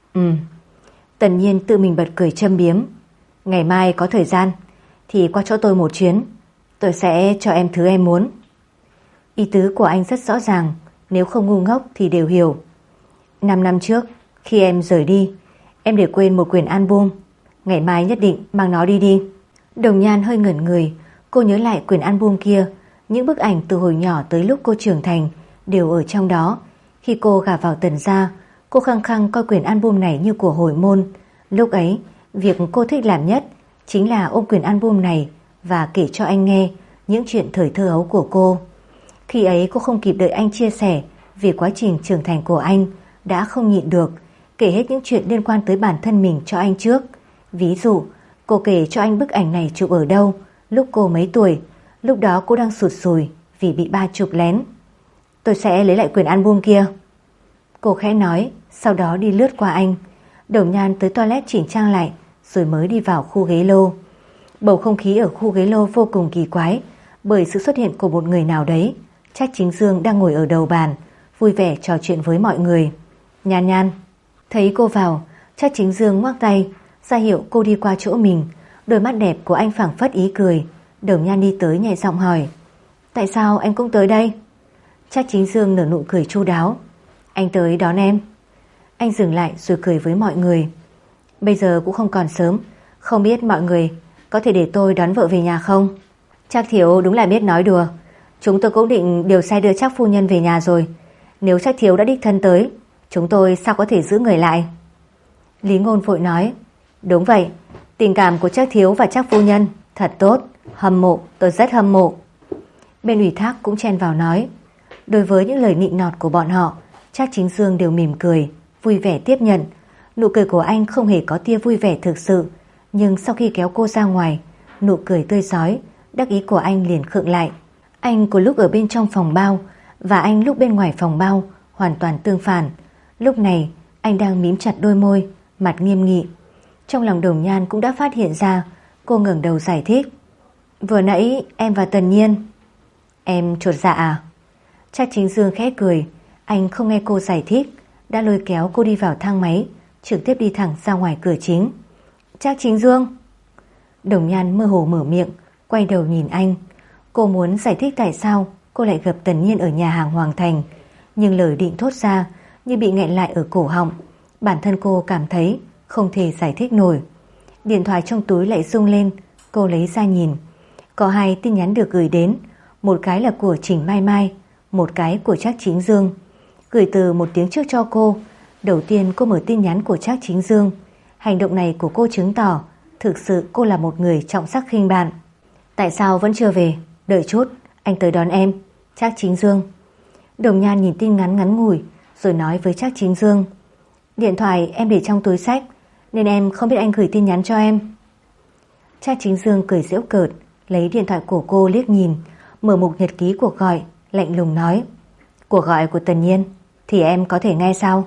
Tần Nhiên tự mình bật cười châm biếm. Ngày mai có thời gian thì qua chỗ tôi một chuyến, tôi sẽ cho em thứ em muốn. Ý tứ của anh rất rõ ràng, nếu không ngu ngốc thì đều hiểu. 5 năm trước, khi em rời đi, em để quên một quyển album. Ngày mai nhất định mang nó đi. Đồng Nhan hơi ngẩn người. Cô nhớ lại quyển album kia, những bức ảnh từ hồi nhỏ tới lúc cô trưởng thành đều ở trong đó. Khi cô gả vào Tần gia, cô khăng khăng coi quyển album này như của hồi môn. Lúc ấy, việc cô thích làm nhất chính là ôm quyển album này và kể cho anh nghe những chuyện thời thơ ấu của cô. Khi ấy cô không kịp đợi anh chia sẻ về quá trình trưởng thành của anh, đã không nhịn được kể hết những chuyện liên quan tới bản thân mình cho anh trước. Ví dụ, cô kể cho anh bức ảnh này chụp ở đâu, lúc cô mấy tuổi. Lúc đó cô đang sụt sùi vì bị ba chụp lén. Tôi sẽ lấy lại quyển album kia, cô khẽ nói, sau đó đi lướt qua anh. Đồng Nhan tới toilet chỉnh trang lại rồi mới đi vào khu ghế lô. Bầu không khí ở khu ghế lô vô cùng kỳ quái bởi sự xuất hiện của một người nào đấy. Trác Chính Dương đang ngồi ở đầu bàn, vui vẻ trò chuyện với mọi người. Nhan Nhan. Thấy cô vào, Trác Chính Dương ngoắc tay ra hiệu cô đi qua chỗ mình. Đôi mắt đẹp của anh phảng phất ý cười. Đồng Nhan đi tới nhẹ giọng hỏi: Tại sao anh cũng tới đây? Trác Chính Dương nở nụ cười chu đáo: Anh tới đón em. Anh dừng lại rồi cười với mọi người: Bây giờ cũng không còn sớm, không biết mọi người có thể để tôi đón vợ về nhà không? Trác thiếu đúng là biết nói đùa. Chúng tôi cũng định điều xe đưa Trác phu nhân về nhà rồi. Nếu Trác thiếu đã đích thân tới, chúng tôi sao có thể giữ người lại? Lý Ngôn vội nói: Đúng vậy, tình cảm của Trác thiếu và Trác phu nhân thật tốt, hâm mộ, tôi rất hâm mộ. Bên ủy thác cũng chen vào nói. Đối với những lời nịnh nọt của bọn họ, Trác Chính Dương đều mỉm cười, vui vẻ tiếp nhận. Nụ cười của anh không hề có tia vui vẻ thực sự, nhưng sau khi kéo cô ra ngoài, nụ cười tươi rói, đắc ý của anh liền khựng lại. Anh của lúc ở bên trong phòng bao và anh lúc bên ngoài phòng bao hoàn toàn tương phản. Lúc này anh đang mím chặt đôi môi, mặt nghiêm nghị. Trong lòng Đồng Nhan cũng đã phát hiện ra. Cô ngẩng đầu giải thích. Vừa nãy em và Tần Nhiên. Em chột dạ à? Trác Chính Dương khẽ cười. Anh không nghe cô giải thích, đã lôi kéo cô đi vào thang máy, trực tiếp đi thẳng ra ngoài cửa chính. Trác Chính Dương. Đồng Nhan mơ hồ mở miệng, quay đầu nhìn anh. Cô muốn giải thích tại sao cô lại gặp Tần Nhiên ở nhà hàng Hoàng Thành, nhưng lời định thốt ra như bị nghẹn lại ở cổ họng. Bản thân cô cảm thấy không thể giải thích nổi. Điện thoại trong túi lại rung lên. Cô lấy ra nhìn. Có 2 tin nhắn được gửi đến. Một cái là của Trình Mai Mai, một cái của Trác Chính Dương, gửi từ 1 tiếng trước cho cô. Đầu tiên cô mở tin nhắn của Trác Chính Dương. Hành động này của cô chứng tỏ thực sự cô là một người trọng sắc khinh bạn. Tại sao vẫn chưa về? Đợi chút, anh tới đón em. Trác Chính Dương. Đồng Nhan nhìn tin ngắn ngắn ngủi rồi nói với Trác Chính Dương. Điện thoại em để trong túi xách nên em không biết anh gửi tin nhắn cho em. Trác Chính Dương cười giễu cợt, lấy điện thoại của cô liếc nhìn, mở mục nhật ký cuộc gọi, lạnh lùng nói. Cuộc gọi của Tần Nhiên thì em có thể nghe sao?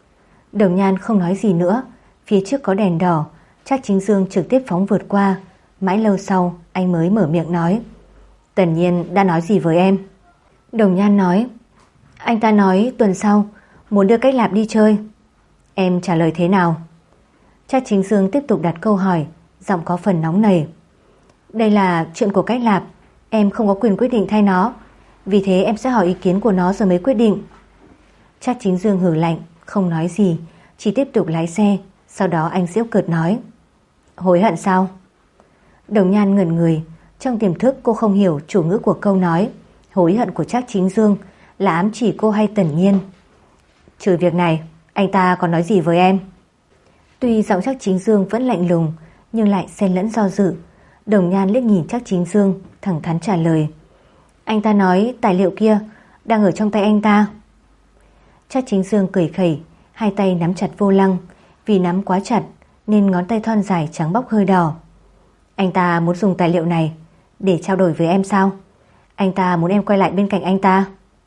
Đồng Nhan không nói gì nữa. Phía trước có đèn đỏ, Trác Chính Dương trực tiếp phóng vượt qua. Mãi lâu sau anh mới mở miệng nói. Tần Nhiên đã nói gì với em? Đồng Nhan nói. Anh ta nói tuần sau muốn đưa Cách Lạp đi chơi. Em trả lời thế nào? Trác Chính Dương tiếp tục đặt câu hỏi, giọng có phần nóng nảy. Đây là chuyện của Cách Lạp, em không có quyền quyết định thay nó, vì thế em sẽ hỏi ý kiến của nó rồi mới quyết định. Trác Chính Dương hừ lạnh, không nói gì, chỉ tiếp tục lái xe. Sau đó anh giễu cợt nói. Hối hận sao? Đồng Nhan ngẩn người. Trong tiềm thức cô không hiểu chủ ngữ của câu nói hối hận của Trác Chính Dương là ám chỉ cô hay Tần Nhiên. Trừ việc này, anh ta còn nói gì với em? Tuy giọng Trác Chính Dương vẫn lạnh lùng, nhưng lại xen lẫn do dự. Đồng Nhan liếc nhìn Trác Chính Dương, thẳng thắn trả lời. Anh ta nói tài liệu kia đang ở trong tay anh ta. Trác Chính Dương cười khẩy, 2 tay nắm chặt vô lăng. Vì nắm quá chặt nên ngón tay thon dài trắng bóc hơi đỏ. Anh ta muốn dùng tài liệu này để trao đổi với em sao? Anh ta muốn em quay lại bên cạnh anh ta.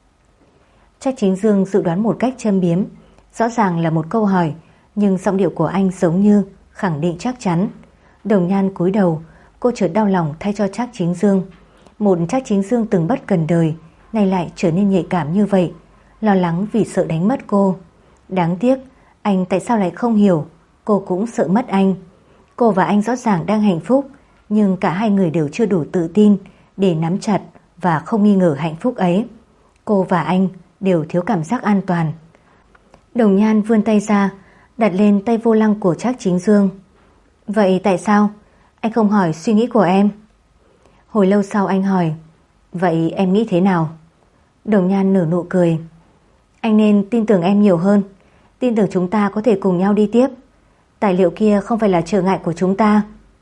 Trác Chính Dương dự đoán một cách châm biếm, rõ ràng là một câu hỏi, nhưng giọng điệu của anh giống như khẳng định chắc chắn. Đồng Nhan cúi đầu, cô chợt đau lòng thay cho Trác Chính Dương. Một Trác Chính Dương từng bất cần đời, nay lại trở nên nhạy cảm như vậy, lo lắng vì sợ đánh mất cô. Đáng tiếc, anh tại sao lại không hiểu, cô cũng sợ mất anh. Cô và anh rõ ràng đang hạnh phúc, nhưng cả 2 người đều chưa đủ tự tin để nắm chặt và không nghi ngờ hạnh phúc ấy. Cô và anh đều thiếu cảm giác an toàn. Đồng Nhan vươn tay ra, đặt lên tay vô lăng của Trác Chính Dương. Vậy tại sao anh không hỏi suy nghĩ của em? Hồi lâu sau anh hỏi. Vậy em nghĩ thế nào? Đồng Nhan nở nụ cười. Anh nên tin tưởng em nhiều hơn, tin tưởng chúng ta có thể cùng nhau đi tiếp. Tài liệu kia không phải là trở ngại của chúng ta.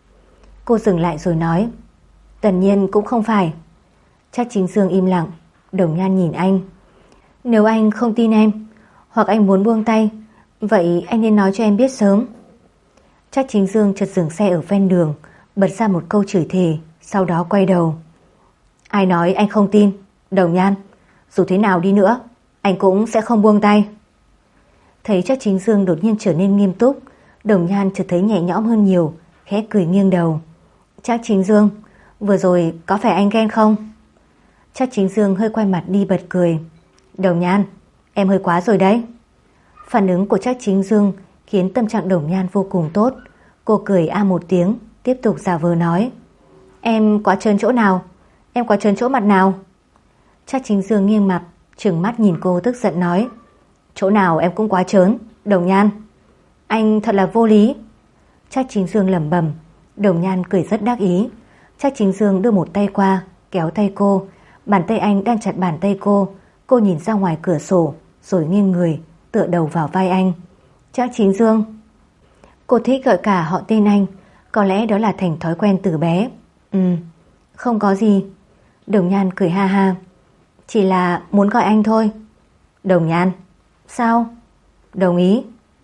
Cô dừng lại rồi nói. Tần Nhiên cũng không phải. Trác Chính Dương im lặng. Đồng Nhan nhìn anh. Nếu anh không tin em, hoặc anh muốn buông tay, vậy anh nên nói cho em biết sớm. Trác Chính Dương chợt dừng xe ở ven đường, bật ra một câu chửi thề, sau đó quay đầu. Ai nói anh không tin? Đồng Nhan, dù thế nào đi nữa, anh cũng sẽ không buông tay. Thấy Trác Chính Dương đột nhiên trở nên nghiêm túc, Đồng Nhan chợt thấy nhẹ nhõm hơn nhiều, khẽ cười nghiêng đầu. Trác Chính Dương, vừa rồi có phải anh ghen không? Trác Chính Dương hơi quay mặt đi bật cười. Đồng Nhan, em hơi quá rồi đấy. Phản ứng của Trác Chính Dương khiến tâm trạng Đồng Nhan vô cùng tốt. Cô cười a một tiếng, tiếp tục giả vờ nói. Em quá trơn chỗ nào? Em quá trơn chỗ mặt nào? Trác Chính Dương nghiêng mặt, trừng mắt nhìn cô tức giận nói. Chỗ nào em cũng quá trớn, Đồng Nhan. Anh thật là vô lý. Trác Chính Dương lẩm bẩm. Đồng Nhan cười rất đắc ý. Trác Chính Dương đưa một tay qua, kéo tay cô. Bàn tay anh đang chặt bàn tay cô. Cô nhìn ra ngoài cửa sổ, rồi nghiêng người, tựa đầu vào vai anh. Trác Chính Dương. Cô thích gọi cả họ tên anh, có lẽ đó là thành thói quen từ bé. Không có gì. Đồng Nhan cười ha ha. Chỉ là muốn gọi anh thôi. Đồng Nhan. Sao? Đồng ý.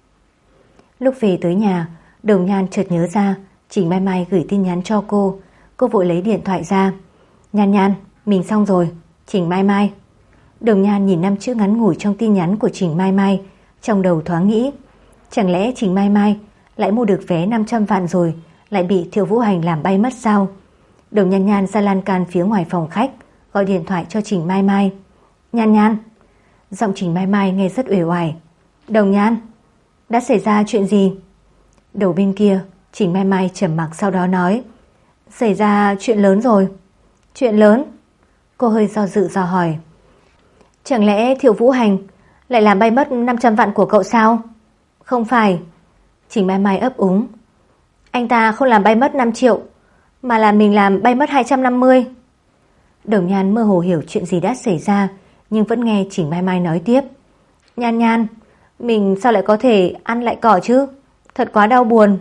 Lúc về tới nhà, Đồng Nhan chợt nhớ ra Trình Mai Mai gửi tin nhắn cho cô. Cô vội lấy điện thoại ra. Nhan Nhan, mình xong rồi. Trình Mai Mai. Đồng Nhan nhìn 5 chữ ngắn ngủi trong tin nhắn của Trình Mai Mai, trong đầu thoáng nghĩ, chẳng lẽ Trình Mai Mai lại mua được vé 500 vạn rồi, lại bị Thiệu Vũ Hành làm bay mất sao? Đồng Nhan Nhan ra lan can phía ngoài phòng khách, gọi điện thoại cho Trình Mai Mai. Nhan Nhan. Giọng Trình Mai Mai nghe rất uể oải. Đồng Nhan, đã xảy ra chuyện gì? Đầu bên kia, Trình Mai Mai trầm mặc sau đó nói, xảy ra chuyện lớn rồi. Chuyện lớn? Cô hơi do dự dò hỏi. Chẳng lẽ Thiệu Vũ Hành lại làm bay mất 500 vạn của cậu sao? Không phải. Trình Mai Mai ấp úng. Anh ta không làm bay mất 5 triệu, mà là mình làm bay mất 250. Đồng Nhan mơ hồ hiểu chuyện gì đã xảy ra, nhưng vẫn nghe Trình Mai Mai nói tiếp. Nhan Nhan, mình sao lại có thể ăn lại cỏ chứ? Thật quá đau buồn.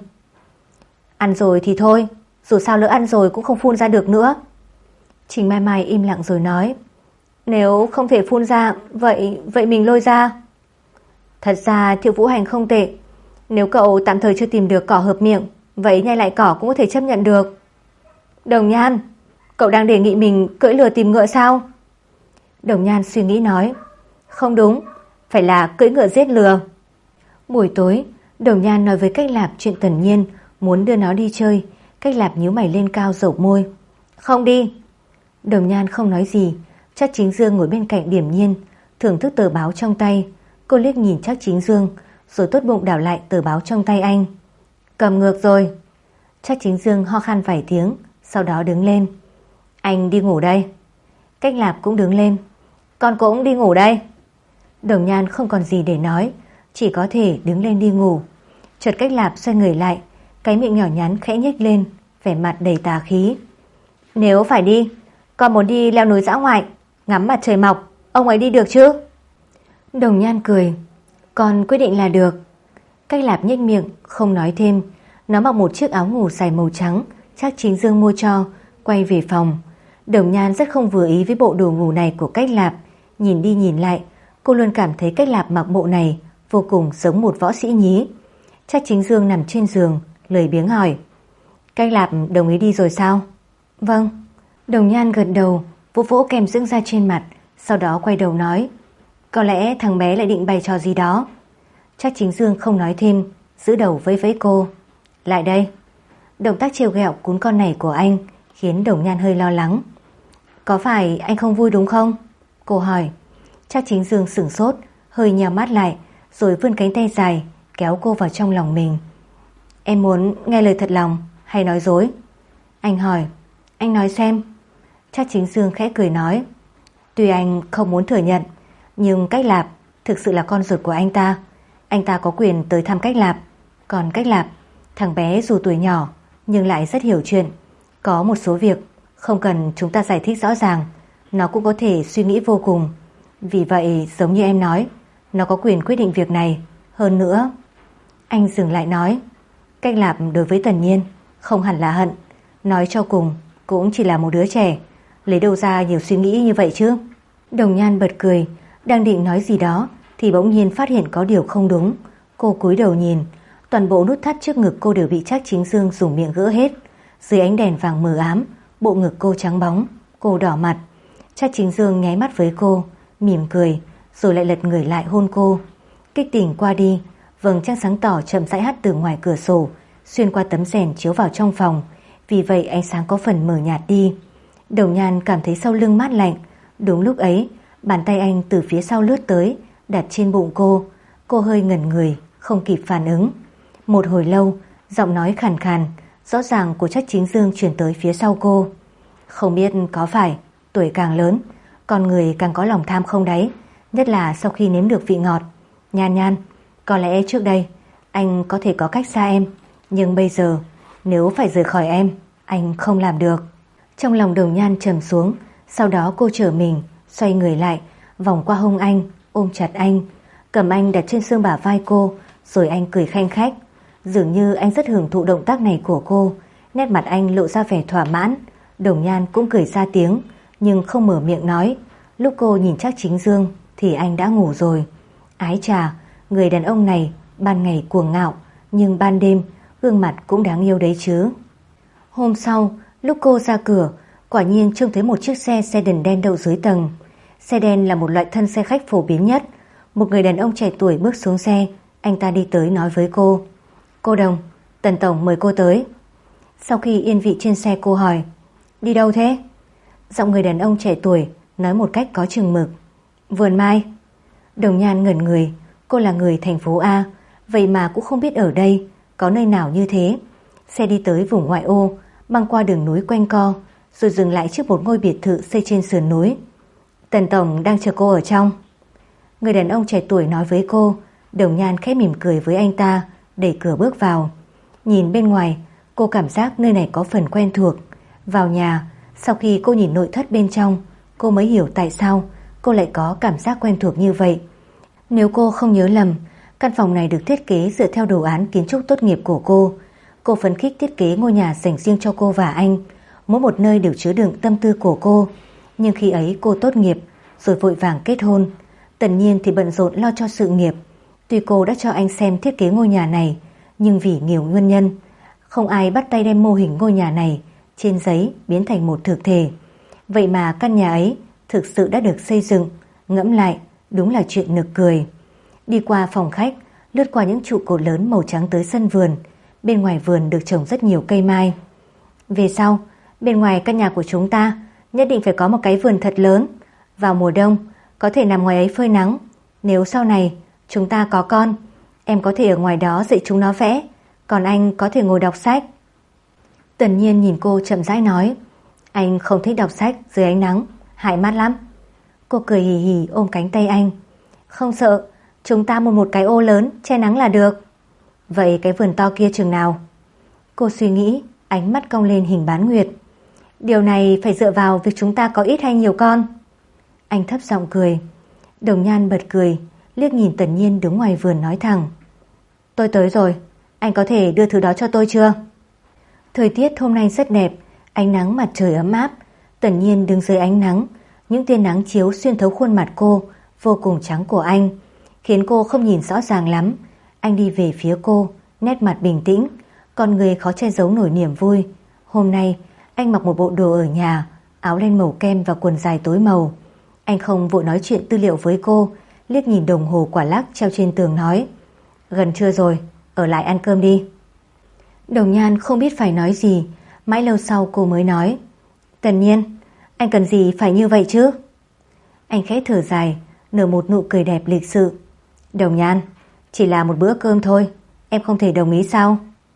Ăn rồi thì thôi, dù sao lỡ ăn rồi cũng không phun ra được nữa. Trình Mai Mai im lặng rồi nói. Nếu không thể phun ra, vậy mình lôi ra. Thật ra Thiệu Vũ Hành không tệ. Nếu cậu tạm thời chưa tìm được cỏ hợp miệng, vậy nhai lại cỏ cũng có thể chấp nhận được. Đồng Nhan, cậu đang đề nghị mình cưỡi lừa tìm ngựa sao? Đồng Nhan suy nghĩ nói. Không đúng, phải là cưỡi ngựa giết lừa. Buổi tối, Đồng Nhan nói với Cách Lạp chuyện Tần Nhiên muốn đưa nó đi chơi. Cách Lạp nhíu mày lên cao dầu môi. Không đi. Đồng Nhan không nói gì. Trác Chính Dương ngồi bên cạnh Điểm Nhiên, thưởng thức tờ báo trong tay. Cô liếc nhìn Trác Chính Dương, rồi tốt bụng đảo lại tờ báo trong tay anh. Cầm ngược rồi. Trác Chính Dương ho khan vài tiếng, sau đó đứng lên. Anh đi ngủ đây. Cách Lạp cũng đứng lên. Con cũng đi ngủ đây. Đồng Nhan không còn gì để nói, chỉ có thể đứng lên đi ngủ. Chợt Cách Lạp xoay người lại, cái miệng nhỏ nhắn khẽ nhếch lên, vẻ mặt đầy tà khí. Nếu phải đi, con muốn đi leo núi dã ngoại, ngắm mặt trời mọc, ông ấy đi được chứ? Đồng Nhan cười. Con quyết định là được. Cách Lạp nhếch miệng, không nói thêm. Nó mặc một chiếc áo ngủ dài màu trắng, Trác Chính Dương mua cho, quay về phòng. Đồng Nhan rất không vừa ý với bộ đồ ngủ này của Cách Lạp. Nhìn đi nhìn lại, cô luôn cảm thấy Cách Lạp mặc bộ này vô cùng giống một võ sĩ nhí. Trác Chính Dương nằm trên giường, lười biếng hỏi. Cách Lạp đồng ý đi rồi sao? Vâng. Đồng Nhan gật đầu, vỗ vỗ kem dưỡng da trên mặt, sau đó quay đầu nói. Có lẽ thằng bé lại định bày trò gì đó. Trác Chính Dương không nói thêm, giữ đầu vẫy vẫy cô. Lại đây. Động tác trêu ghẹo cún con này của anh khiến Đồng Nhan hơi lo lắng. Có phải anh không vui đúng không? Cô hỏi. Trác Chính Dương sửng sốt, hơi nheo mắt lại, rồi vươn cánh tay dài kéo cô vào trong lòng mình. Em muốn nghe lời thật lòng hay nói dối? Anh hỏi. Anh nói xem. Trác Chính Dương khẽ cười nói. Tuy anh không muốn thừa nhận, nhưng Cách Lạp thực sự là con ruột của anh ta. Anh ta có quyền tới thăm Cách Lạp. Còn Cách Lạp, thằng bé dù tuổi nhỏ nhưng lại rất hiểu chuyện. Có một số việc không cần chúng ta giải thích rõ ràng, nó cũng có thể suy nghĩ vô cùng. Vì vậy giống như em nói, nó có quyền quyết định việc này. Hơn nữa, anh dừng lại nói, Cách Lạp đối với Tần Nhiên không hẳn là hận. Nói cho cùng cũng chỉ là một đứa trẻ, lấy đâu ra nhiều suy nghĩ như vậy chứ? Đồng Nhan bật cười, đang định nói gì đó thì bỗng nhiên phát hiện có điều không đúng. Cô cúi đầu nhìn, toàn bộ nút thắt trước ngực cô đều bị Trác Chính Dương dùng miệng gỡ hết. Dưới ánh đèn vàng mờ ám, bộ ngực cô trắng bóng, cô đỏ mặt. Trác Chính Dương nháy mắt với cô, mỉm cười, rồi lại lật người lại hôn cô. Kích tỉnh qua đi, vầng trăng sáng tỏ chậm rãi hắt từ ngoài cửa sổ, xuyên qua tấm rèm chiếu vào trong phòng. Vì vậy ánh sáng có phần mờ nhạt đi. Đồng Nhan cảm thấy sau lưng mát lạnh. Đúng lúc ấy, bàn tay anh từ phía sau lướt tới, đặt trên bụng cô. Cô hơi ngẩn người, không kịp phản ứng. Một hồi lâu, giọng nói khàn khàn, rõ ràng của Trác Chính Dương truyền tới phía sau cô. Không biết có phải tuổi càng lớn, con người càng có lòng tham không đấy, nhất là sau khi nếm được vị ngọt. Nhan Nhan, có lẽ trước đây anh có thể có cách xa em, nhưng bây giờ nếu phải rời khỏi em, anh không làm được. Trong lòng Đồng Nhan trầm xuống, sau đó cô trở mình, xoay người lại, vòng qua hông anh, ôm chặt anh, cầm anh đặt trên xương bả vai cô, rồi anh cười khanh khách. Dường như anh rất hưởng thụ động tác này của cô, nét mặt anh lộ ra vẻ thỏa mãn. Đồng Nhan cũng cười ra tiếng, nhưng không mở miệng nói. Lúc cô nhìn Trác Chính Dương thì anh đã ngủ rồi. Ái chà, người đàn ông này ban ngày cuồng ngạo, nhưng ban đêm gương mặt cũng đáng yêu đấy chứ. Hôm sau, lúc cô ra cửa, quả nhiên trông thấy một chiếc xe sedan đen đậu dưới tầng. Xe đen là một loại thân xe khách phổ biến nhất. Một người đàn ông trẻ tuổi bước xuống xe, anh ta đi tới nói với cô: "Cô Đồng, Tần tổng mời cô tới." Sau khi yên vị trên xe, cô hỏi: "Đi đâu thế?" Giọng người đàn ông trẻ tuổi nói một cách có chừng mực: "Vườn mai." Đồng Nhan ngẩn người, cô là người thành phố A, vậy mà cũng không biết ở đây có nơi nào như thế. Xe đi tới vùng ngoại ô, băng qua đường núi quanh co, rồi dừng lại trước một ngôi biệt thự xây trên sườn núi. "Tần tổng đang chờ cô ở trong." Người đàn ông trẻ tuổi nói với cô. Đồng Nhan khẽ mỉm cười với anh ta, đẩy cửa bước vào. Nhìn bên ngoài, cô cảm giác nơi này có phần quen thuộc. Vào nhà, sau khi cô nhìn nội thất bên trong, cô mới hiểu tại sao cô lại có cảm giác quen thuộc như vậy. Nếu cô không nhớ lầm, căn phòng này được thiết kế dựa theo đồ án kiến trúc tốt nghiệp của cô. Cô phấn khích thiết kế ngôi nhà dành riêng cho cô và anh, mỗi một nơi đều chứa đựng tâm tư của cô. Nhưng khi ấy cô tốt nghiệp rồi vội vàng kết hôn. Tần Nhiên thì bận rộn lo cho sự nghiệp. Tuy cô đã cho anh xem thiết kế ngôi nhà này, nhưng vì nhiều nguyên nhân, không ai bắt tay đem mô hình ngôi nhà này trên giấy biến thành một thực thể. Vậy mà căn nhà ấy thực sự đã được xây dựng. Ngẫm lại, đúng là chuyện nực cười. Đi qua phòng khách, lướt qua những trụ cột lớn màu trắng tới sân vườn. Bên ngoài vườn được trồng rất nhiều cây mai. Về sau, bên ngoài căn nhà của chúng ta nhất định phải có một cái vườn thật lớn. Vào mùa đông có thể nằm ngoài ấy phơi nắng. Nếu sau này chúng ta có con, em có thể ở ngoài đó dạy chúng nó vẽ, còn anh có thể ngồi đọc sách. Tần Nhiên nhìn cô chậm rãi nói: "Anh không thích đọc sách dưới ánh nắng, hại mắt lắm." Cô cười hì hì ôm cánh tay anh: "Không sợ, chúng ta mua một cái ô lớn che nắng là được." "Vậy cái vườn to kia chừng nào?" Cô suy nghĩ, ánh mắt cong lên hình bán nguyệt. "Điều này phải dựa vào việc chúng ta có ít hay nhiều con." Anh thấp giọng cười. Đồng Nhan bật cười, liếc nhìn Tần Nhiên đứng ngoài vườn nói thẳng: "Tôi tới rồi, anh có thể đưa thứ đó cho tôi chưa?" Thời tiết hôm nay rất đẹp, ánh nắng mặt trời ấm áp. Tần Nhiên đứng dưới ánh nắng, những tia nắng chiếu xuyên thấu khuôn mặt cô vô cùng trắng của anh, khiến cô không nhìn rõ ràng lắm. Anh đi về phía cô, nét mặt bình tĩnh, con người khó che giấu nổi niềm vui. Hôm nay anh mặc một bộ đồ ở nhà, áo len màu kem và quần dài tối màu. Anh không vội nói chuyện tư liệu với cô, liếc nhìn đồng hồ quả lắc treo trên tường nói: "Gần trưa rồi, ở lại ăn cơm đi." Đồng Nhan không biết phải nói gì, mãi lâu sau cô mới nói: "Tần Nhiên, anh cần gì phải như vậy chứ?" Anh khẽ thở dài, nở một nụ cười đẹp lịch sự. "Đồng Nhan, chỉ là một bữa cơm thôi, em không thể đồng ý sao?"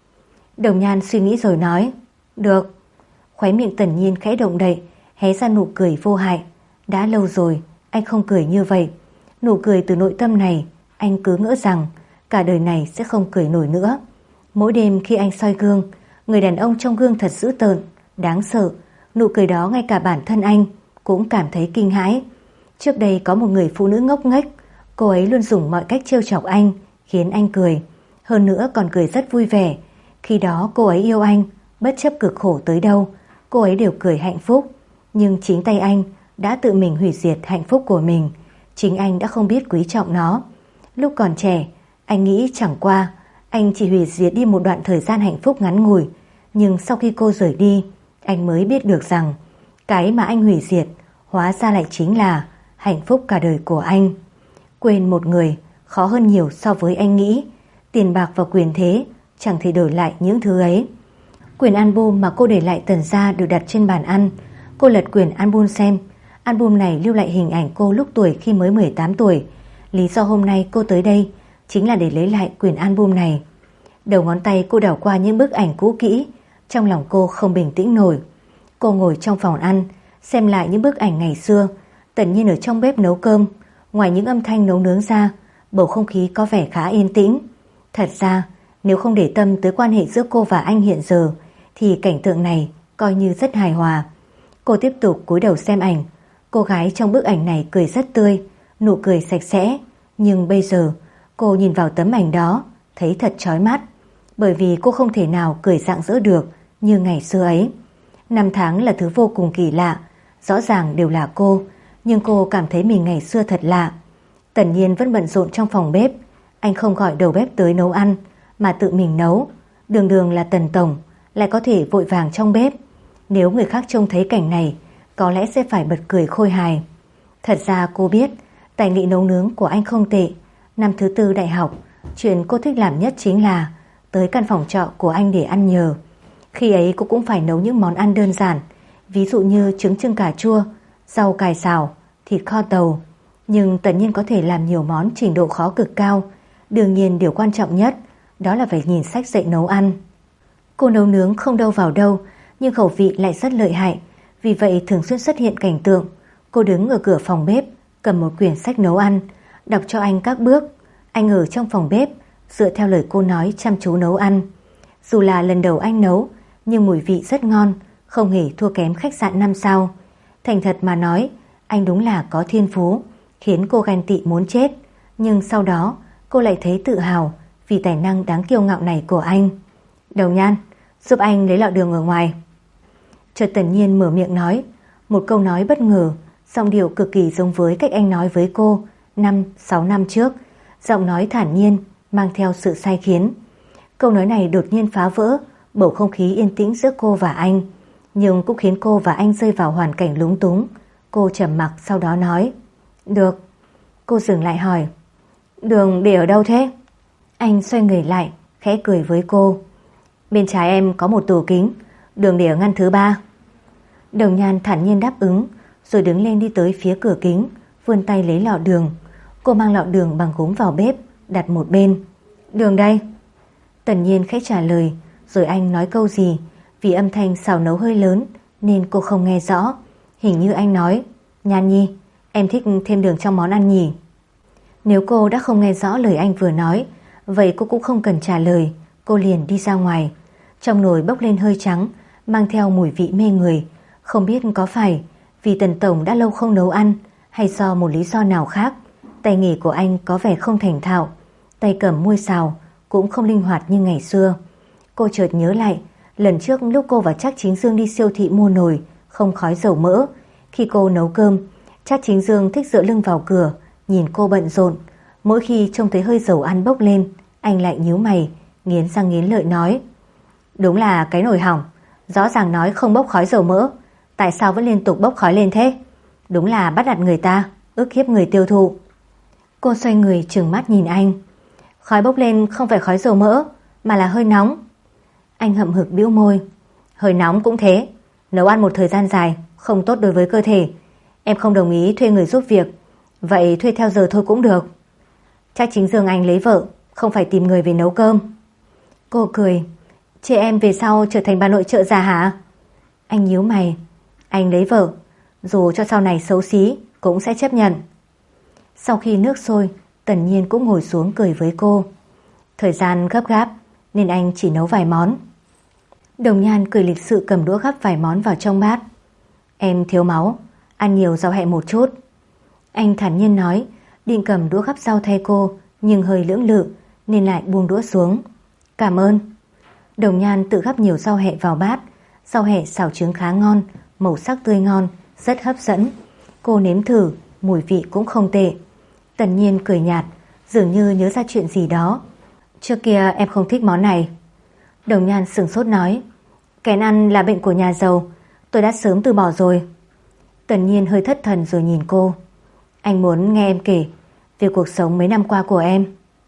Đồng Nhan suy nghĩ rồi nói: "Được." Khóe miệng Tần Nhiên khẽ động đậy, hé ra nụ cười vô hại. Đã lâu rồi anh không cười như vậy. Nụ cười từ nội tâm này, anh cứ ngỡ rằng cả đời này sẽ không cười nổi nữa. Mỗi đêm khi anh soi gương, người đàn ông trong gương thật dữ tợn, đáng sợ. Nụ cười đó ngay cả bản thân anh cũng cảm thấy kinh hãi. Trước đây có một người phụ nữ ngốc nghếch, cô ấy luôn dùng mọi cách trêu chọc anh, khiến anh cười. Hơn nữa còn cười rất vui vẻ. Khi đó cô ấy yêu anh, bất chấp cực khổ tới đâu, cô ấy đều cười hạnh phúc. Nhưng chính tay anh đã tự mình hủy diệt hạnh phúc của mình. Chính anh đã không biết quý trọng nó. Lúc còn trẻ, anh nghĩ chẳng qua anh chỉ hủy diệt đi một đoạn thời gian hạnh phúc ngắn ngủi. Nhưng sau khi cô rời đi, anh mới biết được rằng cái mà anh hủy diệt hóa ra lại chính là hạnh phúc cả đời của anh. Quên một người khó hơn nhiều so với anh nghĩ. Tiền bạc và quyền thế chẳng thể đổi lại những thứ ấy. Quyển album mà cô để lại Tần gia được đặt trên bàn ăn. Cô lật quyển album xem. Album này lưu lại hình ảnh cô lúc tuổi khi mới 18 tuổi. Lý do hôm nay cô tới đây chính là để lấy lại quyển album này. Đầu ngón tay cô đảo qua những bức ảnh cũ kỹ. Trong lòng cô không bình tĩnh nổi. Cô ngồi trong phòng ăn, xem lại những bức ảnh ngày xưa. Tần Nhiên ở trong bếp nấu cơm. Ngoài những âm thanh nấu nướng ra, bầu không khí có vẻ khá yên tĩnh. Thật ra, nếu không để tâm tới quan hệ giữa cô và anh hiện giờ, thì cảnh tượng này coi như rất hài hòa. Cô tiếp tục cúi đầu xem ảnh. Cô gái trong bức ảnh này cười rất tươi, nụ cười sạch sẽ. Nhưng bây giờ cô nhìn vào tấm ảnh đó thấy thật chói mắt, bởi vì cô không thể nào cười rạng rỡ được như ngày xưa ấy. Năm tháng là thứ vô cùng kỳ lạ. Rõ ràng đều là cô, nhưng cô cảm thấy mình ngày xưa thật lạ. Tần Nhiên vẫn bận rộn trong phòng bếp. Anh không gọi đầu bếp tới nấu ăn mà tự mình nấu. Đường đường là Tần tổng lại có thể vội vàng trong bếp. Nếu người khác trông thấy cảnh này có lẽ sẽ phải bật cười khôi hài. Thật ra cô biết tài nghệ nấu nướng của anh không tệ. Năm thứ tư đại học, chuyện cô thích làm nhất chính là tới căn phòng trọ của anh để ăn nhờ. Khi ấy cô cũng phải nấu những món ăn đơn giản, ví dụ như trứng chưng cà chua, rau cải xào, thịt kho tàu. Nhưng Tần Nhiên có thể làm nhiều món trình độ khó cực cao. Đương nhiên điều quan trọng nhất đó là phải nhìn sách dạy nấu ăn. Cô nấu nướng không đâu vào đâu, nhưng khẩu vị lại rất lợi hại. Vì vậy thường xuyên xuất hiện cảnh tượng cô đứng ở cửa phòng bếp, cầm một quyển sách nấu ăn, đọc cho anh các bước. Anh ở trong phòng bếp dựa theo lời cô nói chăm chú nấu ăn. Dù là lần đầu anh nấu, nhưng mùi vị rất ngon, không hề thua kém khách sạn 5 sao. Thành thật mà nói, anh đúng là có thiên phú, khiến cô ghen tị muốn chết. Nhưng sau đó cô lại thấy tự hào vì tài năng đáng kiêu ngạo này của anh. Đồng Nhan, giúp anh lấy lọ đường ở ngoài. Chợt Tần Nhiên mở miệng nói, một câu nói bất ngờ, giọng điệu cực kỳ giống với cách anh nói với cô 5-6 năm trước. Giọng nói thản nhiên, mang theo sự sai khiến. Câu nói này đột nhiên phá vỡ bầu không khí yên tĩnh giữa cô và anh, nhưng cũng khiến cô và anh rơi vào hoàn cảnh lúng túng. Cô trầm mặc, sau đó nói, được. Cô dừng lại hỏi, đường để ở đâu thế? Anh xoay người lại, khẽ cười với cô, bên trái em có một tủ kính, đường để ở ngăn thứ 3. Đồng Nhan thản nhiên đáp ứng, rồi đứng lên đi tới phía cửa kính, vươn tay lấy lọ đường. Cô mang lọ đường bằng gốm vào bếp, đặt một bên. Đường đây. Tần Nhiên khẽ trả lời, rồi anh nói câu gì, vì âm thanh xào nấu hơi lớn nên cô không nghe rõ. Hình như anh nói, Nhan Nhi, em thích thêm đường trong món ăn nhỉ? Nếu cô đã không nghe rõ lời anh vừa nói, vậy cô cũng không cần trả lời. Cô liền đi ra ngoài. Trong nồi bốc lên hơi trắng, mang theo mùi vị mê người. Không biết có phải vì Tần tổng đã lâu không nấu ăn, hay do một lý do nào khác, tay nghề của anh có vẻ không thành thạo. Tay cầm muôi xào cũng không linh hoạt như ngày xưa. Cô chợt nhớ lại lần trước lúc cô và Trác Chính Dương đi siêu thị mua nồi không khói dầu mỡ. Khi cô nấu cơm, Trác Chính Dương thích dựa lưng vào cửa, nhìn cô bận rộn. Mỗi khi trông thấy hơi dầu ăn bốc lên, anh lại nhíu mày, nghiến răng nghiến lợi nói, đúng là cái nồi hỏng, rõ ràng nói không bốc khói dầu mỡ, tại sao vẫn liên tục bốc khói lên thế? Đúng là bắt nạt người ta, ức hiếp người tiêu thụ. Cô xoay người trừng mắt nhìn anh. Khói bốc lên không phải khói dầu mỡ, mà là hơi nóng. Anh hậm hực bĩu môi. Hơi nóng cũng thế, nấu ăn một thời gian dài không tốt đối với cơ thể. Em không đồng ý thuê người giúp việc, vậy thuê theo giờ thôi cũng được. Trác Chính Dương anh lấy vợ, không phải tìm người về nấu cơm. Cô cười. Chị em về sau trở thành bà nội trợ già hả? Anh nhíu mày. Anh lấy vợ, dù cho sau này xấu xí cũng sẽ chấp nhận. Sau khi nước sôi, Tần Nhiên cũng ngồi xuống cười với cô. Thời gian gấp gáp nên anh chỉ nấu vài món. Đồng Nhan cười lịch sự cầm đũa gắp vài món vào trong bát. Em thiếu máu, ăn nhiều rau hẹ một chút. Anh thản nhiên nói, định cầm đũa gắp rau thay cô, nhưng hơi lưỡng lự nên lại buông đũa xuống. Cảm ơn. Đồng Nhan tự gắp nhiều rau hẹ vào bát. Rau hẹ xào trứng khá ngon, màu sắc tươi ngon, rất hấp dẫn. Cô nếm thử, mùi vị cũng không tệ. Tần Nhiên cười nhạt, dường như nhớ ra chuyện gì đó. Trước kia em không thích món này. Đồng Nhan sửng sốt nói, kén ăn là bệnh của nhà giàu, tôi đã sớm từ bỏ rồi. Tần Nhiên hơi thất thần rồi nhìn cô. Anh muốn nghe em kể về cuộc sống mấy năm qua của em.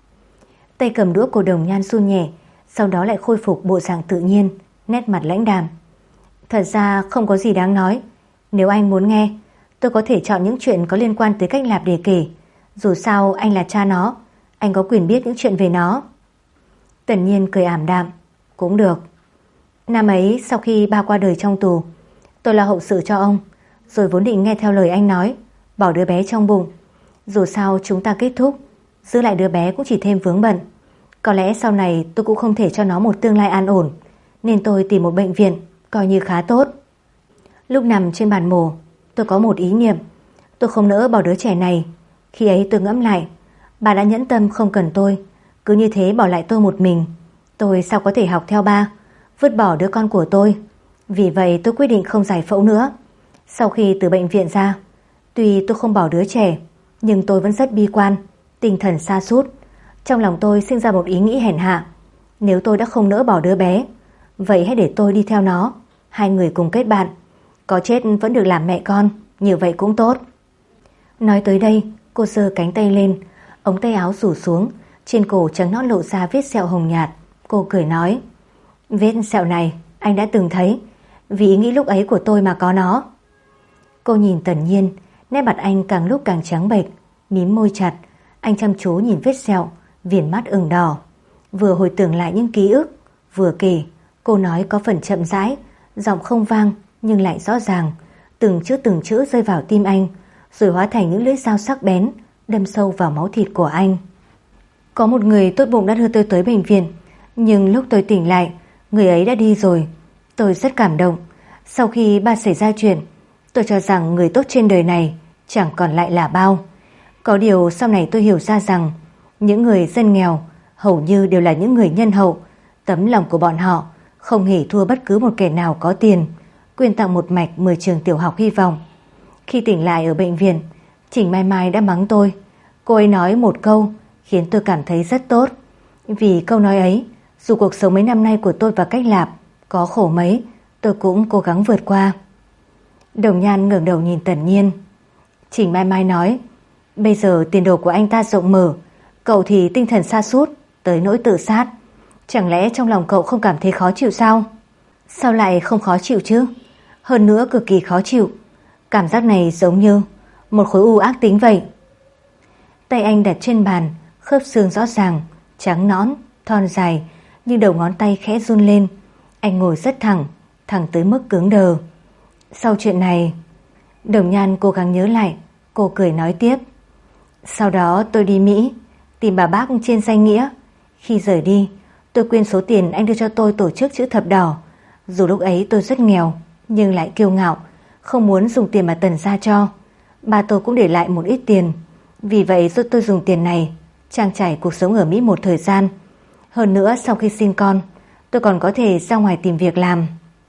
Tay cầm đũa của Đồng Nhan run nhẹ, sau đó lại khôi phục bộ dạng tự nhiên, nét mặt lãnh đạm. Thật ra không có gì đáng nói. Nếu anh muốn nghe, tôi có thể chọn những chuyện có liên quan tới cách Lạp để kể. Dù sao anh là cha nó, anh có quyền biết những chuyện về nó. Tần Nhiên cười ảm đạm. Cũng được. Năm ấy sau khi ba qua đời trong tù, tôi là hậu sự cho ông, rồi vốn định nghe theo lời anh nói, bỏ đứa bé trong bụng. Dù sao chúng ta kết thúc, giữ lại đứa bé cũng chỉ thêm vướng bận. Có lẽ sau này tôi cũng không thể cho nó một tương lai an ổn, nên tôi tìm một bệnh viện coi như khá tốt. Lúc nằm trên bàn mổ, tôi có một ý niệm. Tôi không nỡ bỏ đứa trẻ này. Khi ấy tôi ngẫm lại, bà đã nhẫn tâm không cần tôi, cứ như thế bỏ lại tôi một mình. Tôi sao có thể học theo ba, vứt bỏ đứa con của tôi. Vì vậy tôi quyết định không giải phẫu nữa. Sau khi từ bệnh viện ra, tuy tôi không bỏ đứa trẻ, nhưng tôi vẫn rất bi quan, tinh thần sa sút. Trong lòng tôi sinh ra một ý nghĩ hèn hạ. Nếu tôi đã không nỡ bỏ đứa bé, vậy hãy để tôi đi theo nó, hai người cùng kết bạn. Có chết vẫn được làm mẹ con, như vậy cũng tốt. Nói tới đây, cô giơ cánh tay lên, ống tay áo rủ xuống, trên cổ trắng nõn lộ ra vết sẹo hồng nhạt. Cô cười nói, vết sẹo này anh đã từng thấy, vì ý nghĩ lúc ấy của tôi mà có nó. Cô nhìn Tần Nhiên, nét mặt anh càng lúc càng trắng bệch, mím môi chặt. Anh chăm chú nhìn vết sẹo, viền mắt ửng đỏ, vừa hồi tưởng lại những ký ức, vừa kể. Cô nói có phần chậm rãi, giọng không vang nhưng lại rõ ràng, từng chữ rơi vào tim anh, rồi hóa thành những lưỡi dao sắc bén, đâm sâu vào máu thịt của anh. Có một người tốt bụng đã đưa tôi tới bệnh viện, nhưng lúc tôi tỉnh lại, người ấy đã đi rồi. Tôi rất cảm động. Sau khi ba xảy ra chuyện, tôi cho rằng người tốt trên đời này chẳng còn lại là bao. Có điều sau này tôi hiểu ra rằng những người dân nghèo hầu như đều là những người nhân hậu. Tấm lòng của bọn họ không hề thua bất cứ một kẻ nào có tiền, quyên tặng một mạch 10 trường tiểu học hy vọng. Khi tỉnh lại ở bệnh viện, Trình Mai Mai đã mắng tôi. Cô ấy nói một câu khiến tôi cảm thấy rất tốt. Vì câu nói ấy, dù cuộc sống mấy năm nay của tôi và Cách Lạp có khổ mấy, tôi cũng cố gắng vượt qua. Đồng Nhan ngẩng đầu nhìn Tần Nhiên. Trình Mai Mai nói, bây giờ tiền đồ của anh ta rộng mở, cậu thì tinh thần sa sút tới nỗi tự sát. Chẳng lẽ trong lòng cậu không cảm thấy khó chịu sao? Sao lại không khó chịu chứ? Hơn nữa cực kỳ khó chịu. Cảm giác này giống như một khối u ác tính vậy. Tay anh đặt trên bàn, khớp xương rõ ràng, trắng nõn, thon dài, nhưng đầu ngón tay khẽ run lên. Anh ngồi rất thẳng, thẳng tới mức cứng đờ. Sau chuyện này, Đồng Nhan cố gắng nhớ lại. Cô cười nói tiếp, sau đó tôi đi Mỹ tìm bà bác trên danh nghĩa. Khi rời đi, tôi quyên số tiền anh đưa cho tôi tổ chức chữ thập đỏ. Dù lúc ấy tôi rất nghèo, nhưng lại kiêu ngạo, không muốn dùng tiền mà Tần gia cho. Ba tôi cũng để lại một ít tiền, vì vậy rồi tôi dùng tiền này trang trải cuộc sống ở Mỹ một thời gian. Hơn nữa sau khi sinh con, tôi còn có thể ra ngoài tìm việc làm.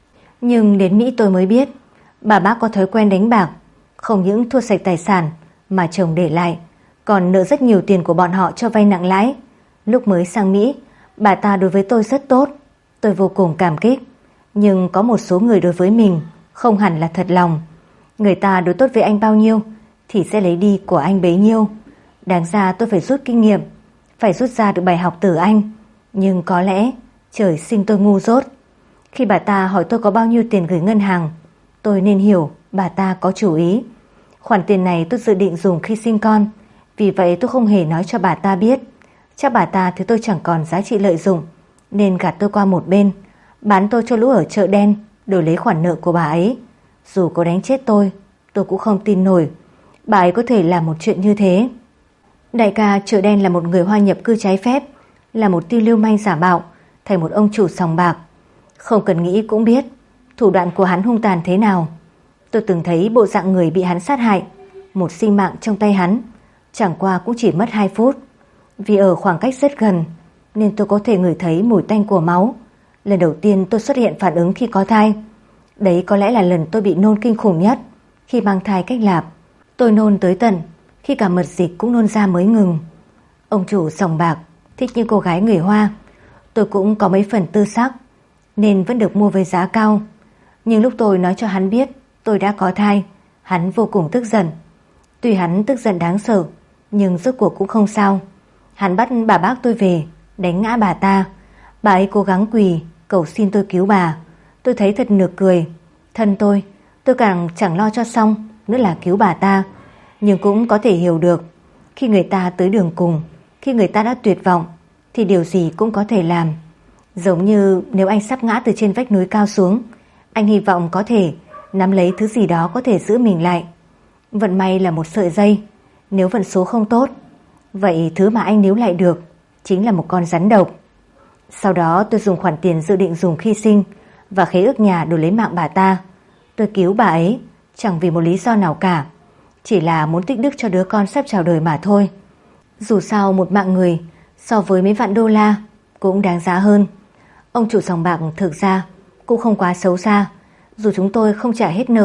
Nhưng đến Mỹ tôi mới biết bà bác có thói quen đánh bạc, không những thua sạch tài sản mà chồng để lại còn nợ rất nhiều tiền của bọn họ cho vay nặng lãi. Lúc mới sang Mỹ, bà ta đối với tôi rất tốt, tôi vô cùng cảm kích. Nhưng có một số người đối với mình không hẳn là thật lòng. Người ta đối tốt với anh bao nhiêu thì sẽ lấy đi của anh bấy nhiêu. Đáng ra tôi phải rút kinh nghiệm, phải rút ra được bài học từ anh. Nhưng có lẽ trời sinh tôi ngu dốt. Khi bà ta hỏi tôi có bao nhiêu tiền gửi ngân hàng, tôi nên hiểu bà ta có chủ ý. Khoản tiền này tôi dự định dùng khi sinh con, vì vậy tôi không hề nói cho bà ta biết. Chắc bà ta thấy tôi chẳng còn giá trị lợi dụng, nên gạt tôi qua một bên, bán tôi cho lũ ở chợ đen đổi lấy khoản nợ của bà ấy. Dù có đánh chết tôi cũng không tin nổi bà ấy có thể làm một chuyện như thế. Đại ca chợ đen là một người Hoa nhập cư trái phép, là một tên lưu manh giả mạo thành một ông chủ sòng bạc. Không cần nghĩ cũng biết thủ đoạn của hắn hung tàn thế nào. Tôi từng thấy bộ dạng người bị hắn sát hại, một sinh mạng trong tay hắn, chẳng qua cũng chỉ mất 2 phút. Vì ở khoảng cách rất gần nên tôi có thể ngửi thấy mùi tanh của máu. Lần đầu tiên tôi xuất hiện phản ứng khi có thai. Đấy có lẽ là lần tôi bị nôn kinh khủng nhất khi mang thai Cách Lạp. Tôi nôn tới tận khi cả mật dịch cũng nôn ra mới ngừng. Ông chủ sòng bạc thích những cô gái người Hoa. Tôi cũng có mấy phần tư sắc nên vẫn được mua với giá cao. Nhưng lúc tôi nói cho hắn biết tôi đã có thai, hắn vô cùng tức giận. Tuy hắn tức giận đáng sợ, nhưng rốt cuộc cũng không sao. Hắn bắt bà bác tôi về, đánh ngã bà ta. Bà ấy cố gắng quỳ cầu xin tôi cứu bà. Tôi thấy thật nực cười. Thân tôi càng chẳng lo cho xong nữa là cứu bà ta. Nhưng cũng có thể hiểu được, khi người ta tới đường cùng, khi người ta đã tuyệt vọng thì điều gì cũng có thể làm. Giống như nếu anh sắp ngã từ trên vách núi cao xuống, anh hy vọng có thể nắm lấy thứ gì đó có thể giữ mình lại. Vận may là một sợi dây, nếu vận số không tốt, vậy thứ mà anh níu lại được chính là một con rắn độc. Sau đó tôi dùng khoản tiền dự định dùng khi sinh và khế ước nhà đổi lấy mạng bà ta. Tôi cứu bà ấy chẳng vì một lý do nào cả, chỉ là muốn tích đức cho đứa con sắp chào đời mà thôi. Dù sao một mạng người so với mấy vạn đô la cũng đáng giá hơn. Ông chủ sòng bạc thực ra cũng không quá xấu xa. Dù chúng tôi không trả hết nợ,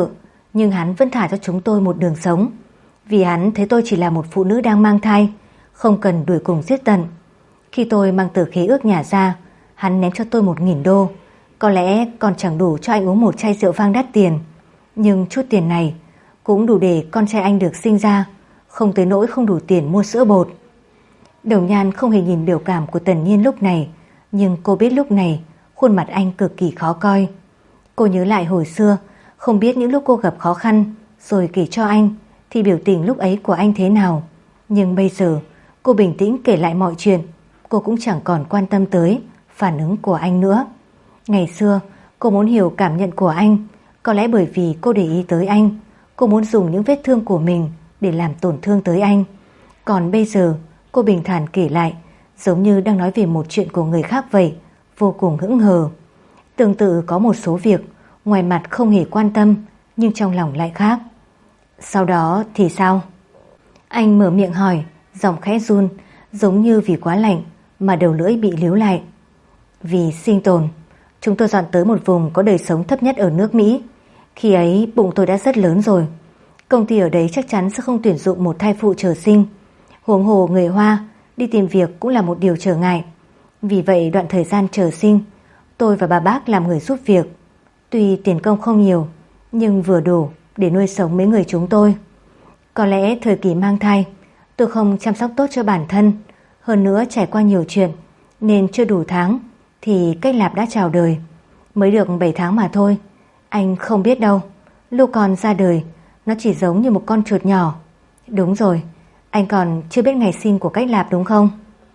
nhưng hắn vẫn thả cho chúng tôi một đường sống, vì hắn thấy tôi chỉ là một phụ nữ đang mang thai, không cần đuổi cùng giết tận. Khi tôi mang tờ khế ước nhà ra, hắn ném cho tôi 1.000 đô. Có lẽ còn chẳng đủ cho anh uống một chai rượu vang đắt tiền, nhưng chút tiền này cũng đủ để con trai anh được sinh ra, không tới nỗi không đủ tiền mua sữa bột. Đồng Nhan không hề nhìn biểu cảm của Tần Nhiên lúc này, nhưng cô biết lúc này khuôn mặt anh cực kỳ khó coi. Cô nhớ lại hồi xưa, không biết những lúc cô gặp khó khăn rồi kể cho anh thì biểu tình lúc ấy của anh thế nào. Nhưng bây giờ cô bình tĩnh kể lại mọi chuyện, cô cũng chẳng còn quan tâm tới phản ứng của anh nữa. Ngày xưa cô muốn hiểu cảm nhận của anh, có lẽ bởi vì cô để ý tới anh, cô muốn dùng những vết thương của mình để làm tổn thương tới anh. Còn bây giờ cô bình thản kể lại, giống như đang nói về một chuyện của người khác vậy, vô cùng hững hờ. Tương tự có một số việc ngoài mặt không hề quan tâm, nhưng trong lòng lại khác. Sau đó thì sao? Anh mở miệng hỏi, giọng khẽ run, giống như vì quá lạnh mà đầu lưỡi bị líu lại. Vì sinh tồn, chúng tôi dọn tới một vùng có đời sống thấp nhất ở nước Mỹ. Khi ấy bụng tôi đã rất lớn rồi. Công ty ở đấy chắc chắn sẽ không tuyển dụng một thai phụ chờ sinh. Huống hồ người Hoa đi tìm việc cũng là một điều trở ngại. Vì vậy đoạn thời gian chờ sinh, tôi và bà bác làm người giúp việc. Tuy tiền công không nhiều, nhưng vừa đủ để nuôi sống mấy người chúng tôi. Có lẽ thời kỳ mang thai tôi không chăm sóc tốt cho bản thân, hơn nữa trải qua nhiều chuyện, nên chưa đủ tháng thì Cách Lạp đã chào đời. Mới được 7 tháng mà thôi. Anh không biết đâu, lúc con ra đời nó chỉ giống như một con chuột nhỏ. Đúng rồi, anh còn chưa biết ngày sinh của Cách Lạp đúng không?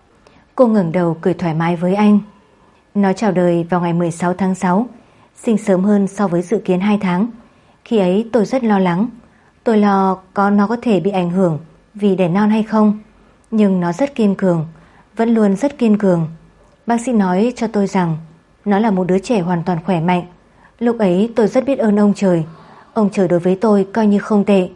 Cô ngẩng đầu cười thoải mái với anh. Nó chào đời vào ngày 16 tháng 6, sinh sớm hơn so với dự kiến 2 tháng. Khi ấy tôi rất lo lắng. Tôi lo nó có thể bị ảnh hưởng vì đẻ non hay không. Nhưng nó rất kiên cường, vẫn luôn rất kiên cường. Bác sĩ nói cho tôi rằng nó là một đứa trẻ hoàn toàn khỏe mạnh. Lúc ấy tôi rất biết ơn ông trời. Ông trời đối với tôi coi như không tệ.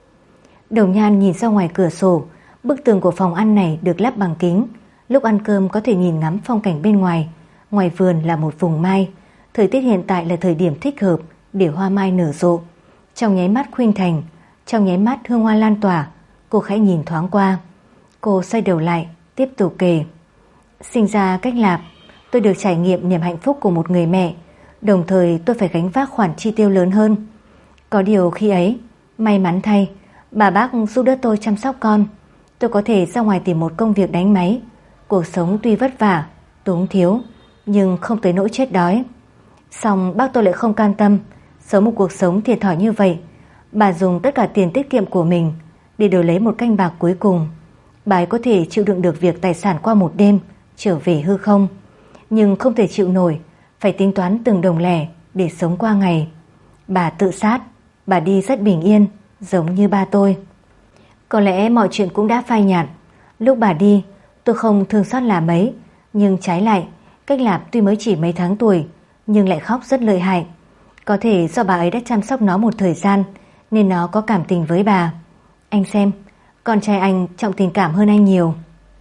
Đồng Nhan nhìn ra ngoài cửa sổ. Bức tường của phòng ăn này được lắp bằng kính. Lúc ăn cơm có thể nhìn ngắm phong cảnh bên ngoài. Ngoài vườn là một vùng mai. Thời tiết hiện tại là thời điểm thích hợp để hoa mai nở rộ. Trong nháy mắt khuynh thành, trong nháy mắt hương hoa lan tỏa. Cô khẽ nhìn thoáng qua. Cô xoay đầu lại, tiếp tục kể. Sinh ra Cách Lạp, tôi được trải nghiệm niềm hạnh phúc của một người mẹ. Đồng thời tôi phải gánh vác khoản chi tiêu lớn hơn. Có điều khi ấy, may mắn thay, bà bác giúp đỡ tôi chăm sóc con. Tôi có thể ra ngoài tìm một công việc đánh máy. Cuộc sống tuy vất vả, túng thiếu, nhưng không tới nỗi chết đói. Song bác tôi lại không can tâm sống một cuộc sống thiệt thòi như vậy. Bà dùng tất cả tiền tiết kiệm của mình để đổi lấy một canh bạc cuối cùng. Bà ấy có thể chịu đựng được việc tài sản qua một đêm trở về hư không, nhưng không thể chịu nổi phải tính toán từng đồng lẻ để sống qua ngày. Bà tự sát. Bà đi rất bình yên, giống như ba tôi. Có lẽ mọi chuyện cũng đã phai nhạt. Lúc bà đi, tôi không thương xót là mấy, nhưng trái lại, Cách Lạp tuy mới chỉ mấy tháng tuổi nhưng lại khóc rất lợi hại. Có thể do bà ấy đã chăm sóc nó một thời gian nên nó có cảm tình với bà. Anh xem, con trai anh trọng tình cảm hơn anh nhiều.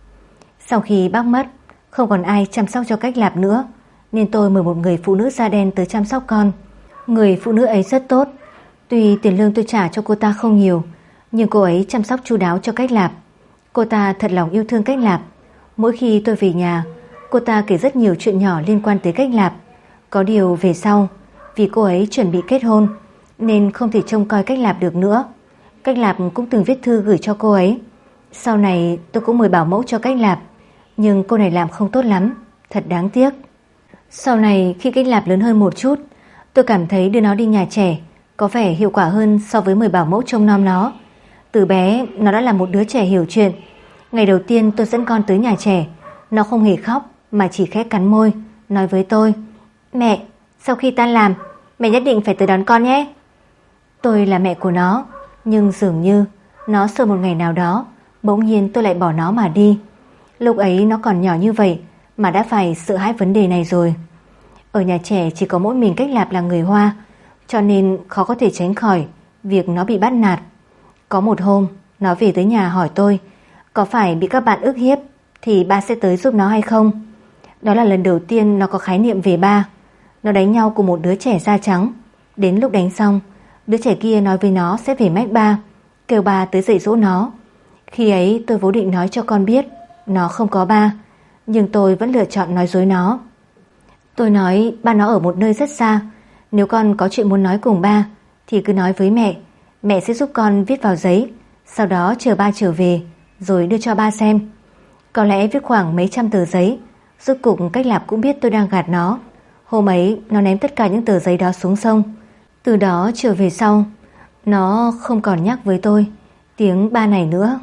Sau khi bác mất, không còn ai chăm sóc cho Cách Lạp nữa, nên tôi mời một người phụ nữ da đen tới chăm sóc con. Người phụ nữ ấy rất tốt. Tuy tiền lương tôi trả cho cô ta không nhiều, nhưng cô ấy chăm sóc chu đáo cho Cách Lạp. Cô ta thật lòng yêu thương Cách Lạp. Mỗi khi tôi về nhà, cô ta kể rất nhiều chuyện nhỏ liên quan tới Cách Lạp. Có điều về sau, vì cô ấy chuẩn bị kết hôn nên không thể trông coi Cách Lạp được nữa. Cách Lạp cũng từng viết thư gửi cho cô ấy. Sau này tôi cũng mời bảo mẫu cho Cách Lạp, nhưng cô này làm không tốt lắm, thật đáng tiếc. Sau này khi Cách Lạp lớn hơn một chút, tôi cảm thấy đưa nó đi nhà trẻ có vẻ hiệu quả hơn so với mời bảo mẫu trông nom nó. Từ bé nó đã là một đứa trẻ hiểu chuyện. Ngày đầu tiên tôi dẫn con tới nhà trẻ, nó không hề khóc mà chỉ khẽ cắn môi, nói với tôi: Mẹ, sau khi tan làm, mẹ nhất định phải tới đón con nhé. Tôi là mẹ của nó, nhưng dường như nó sợ một ngày nào đó bỗng nhiên tôi lại bỏ nó mà đi. Lúc ấy nó còn nhỏ như vậy mà đã phải sợ hãi vấn đề này rồi. Ở nhà trẻ chỉ có mỗi mình Cách Lạp là người Hoa, cho nên khó có thể tránh khỏi việc nó bị bắt nạt. Có một hôm nó về tới nhà hỏi tôi có phải bị các bạn ức hiếp thì ba sẽ tới giúp nó hay không. Đó là lần đầu tiên nó có khái niệm về ba. Nó đánh nhau cùng một đứa trẻ da trắng. Đến lúc đánh xong, Đứa trẻ kia nói với nó sẽ về Mách Ba, kêu ba tới dạy dỗ nó. Khi ấy tôi vốn định nói cho con biết nó không có ba, nhưng tôi vẫn lựa chọn nói dối nó. Tôi nói ba nó ở một nơi rất xa, nếu con có chuyện muốn nói cùng ba thì cứ nói với mẹ, mẹ sẽ giúp con viết vào giấy, sau đó chờ ba trở về rồi đưa cho ba xem. Có lẽ viết khoảng mấy trăm tờ giấy. Rốt cục Cách Lạp cũng biết tôi đang gạt nó. Hôm ấy nó ném tất cả những tờ giấy đó xuống sông. Từ đó trở về sau, nó không còn nhắc với tôi tiếng ba này nữa.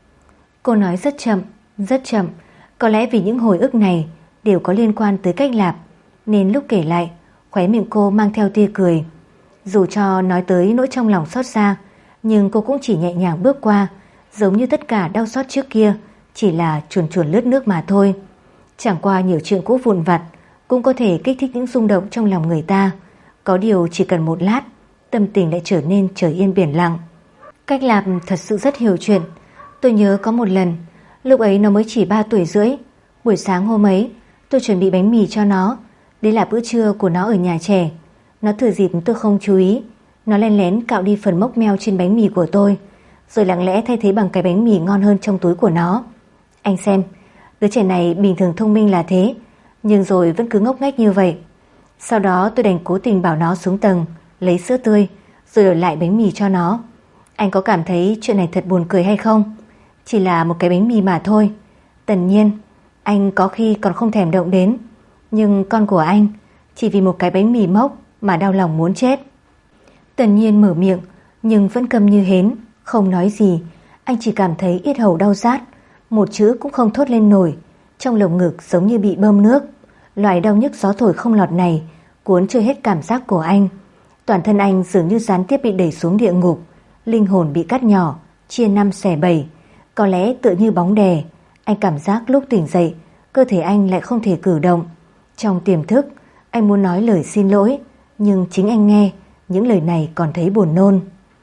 Cô nói rất chậm, rất chậm. Có lẽ vì những hồi ức này đều có liên quan tới Cách Lạp, nên lúc kể lại, khóe miệng cô mang theo tia cười. Dù cho nói tới nỗi trong lòng xót xa, nhưng cô cũng chỉ nhẹ nhàng bước qua, giống như tất cả đau xót trước kia chỉ là chuồn chuồn lướt nước mà thôi. Chẳng qua nhiều chuyện cũ vụn vặt cũng có thể kích thích những rung động trong lòng người ta. Có điều chỉ cần một lát, tâm tình lại trở nên trời yên biển lặng. Cách Lạp thật sự rất hiểu chuyện. Tôi nhớ có một lần, lúc ấy nó mới chỉ 3 tuổi rưỡi. Buổi sáng hôm ấy, tôi chuẩn bị bánh mì cho nó. Đấy là bữa trưa của nó ở nhà trẻ. Nó thừa dịp tôi không chú ý, nó len lén cạo đi phần mốc meo trên bánh mì của tôi, rồi lặng lẽ thay thế bằng cái bánh mì ngon hơn trong túi của nó. Anh xem, đứa trẻ này bình thường thông minh là thế, nhưng rồi vẫn cứ ngốc nghếch như vậy. Sau đó tôi đành cố tình bảo nó xuống tầng lấy sữa tươi, rồi đổi lại bánh mì cho nó. Anh có cảm thấy chuyện này thật buồn cười hay không? Chỉ là một cái bánh mì mà thôi. Tất nhiên anh có khi còn không thèm động đến, nhưng con của anh chỉ vì một cái bánh mì mốc mà đau lòng muốn chết. Tần Nhiên mở miệng nhưng vẫn câm như hến, không nói gì. Anh chỉ cảm thấy yết hầu đau rát, một chữ cũng không thốt lên nổi. Trong lồng ngực giống như bị bơm nước. Loại đau nhức gió thổi không lọt này cuốn trôi hết cảm giác của anh. Toàn thân anh dường như gián tiếp bị đẩy xuống địa ngục, linh hồn bị cắt nhỏ, chia 5 xẻ 7. Có lẽ tựa như bóng đè. Anh cảm giác lúc tỉnh dậy, cơ thể anh lại không thể cử động. Trong tiềm thức, anh muốn nói lời xin lỗi, nhưng chính anh nghe những lời này còn thấy buồn nôn.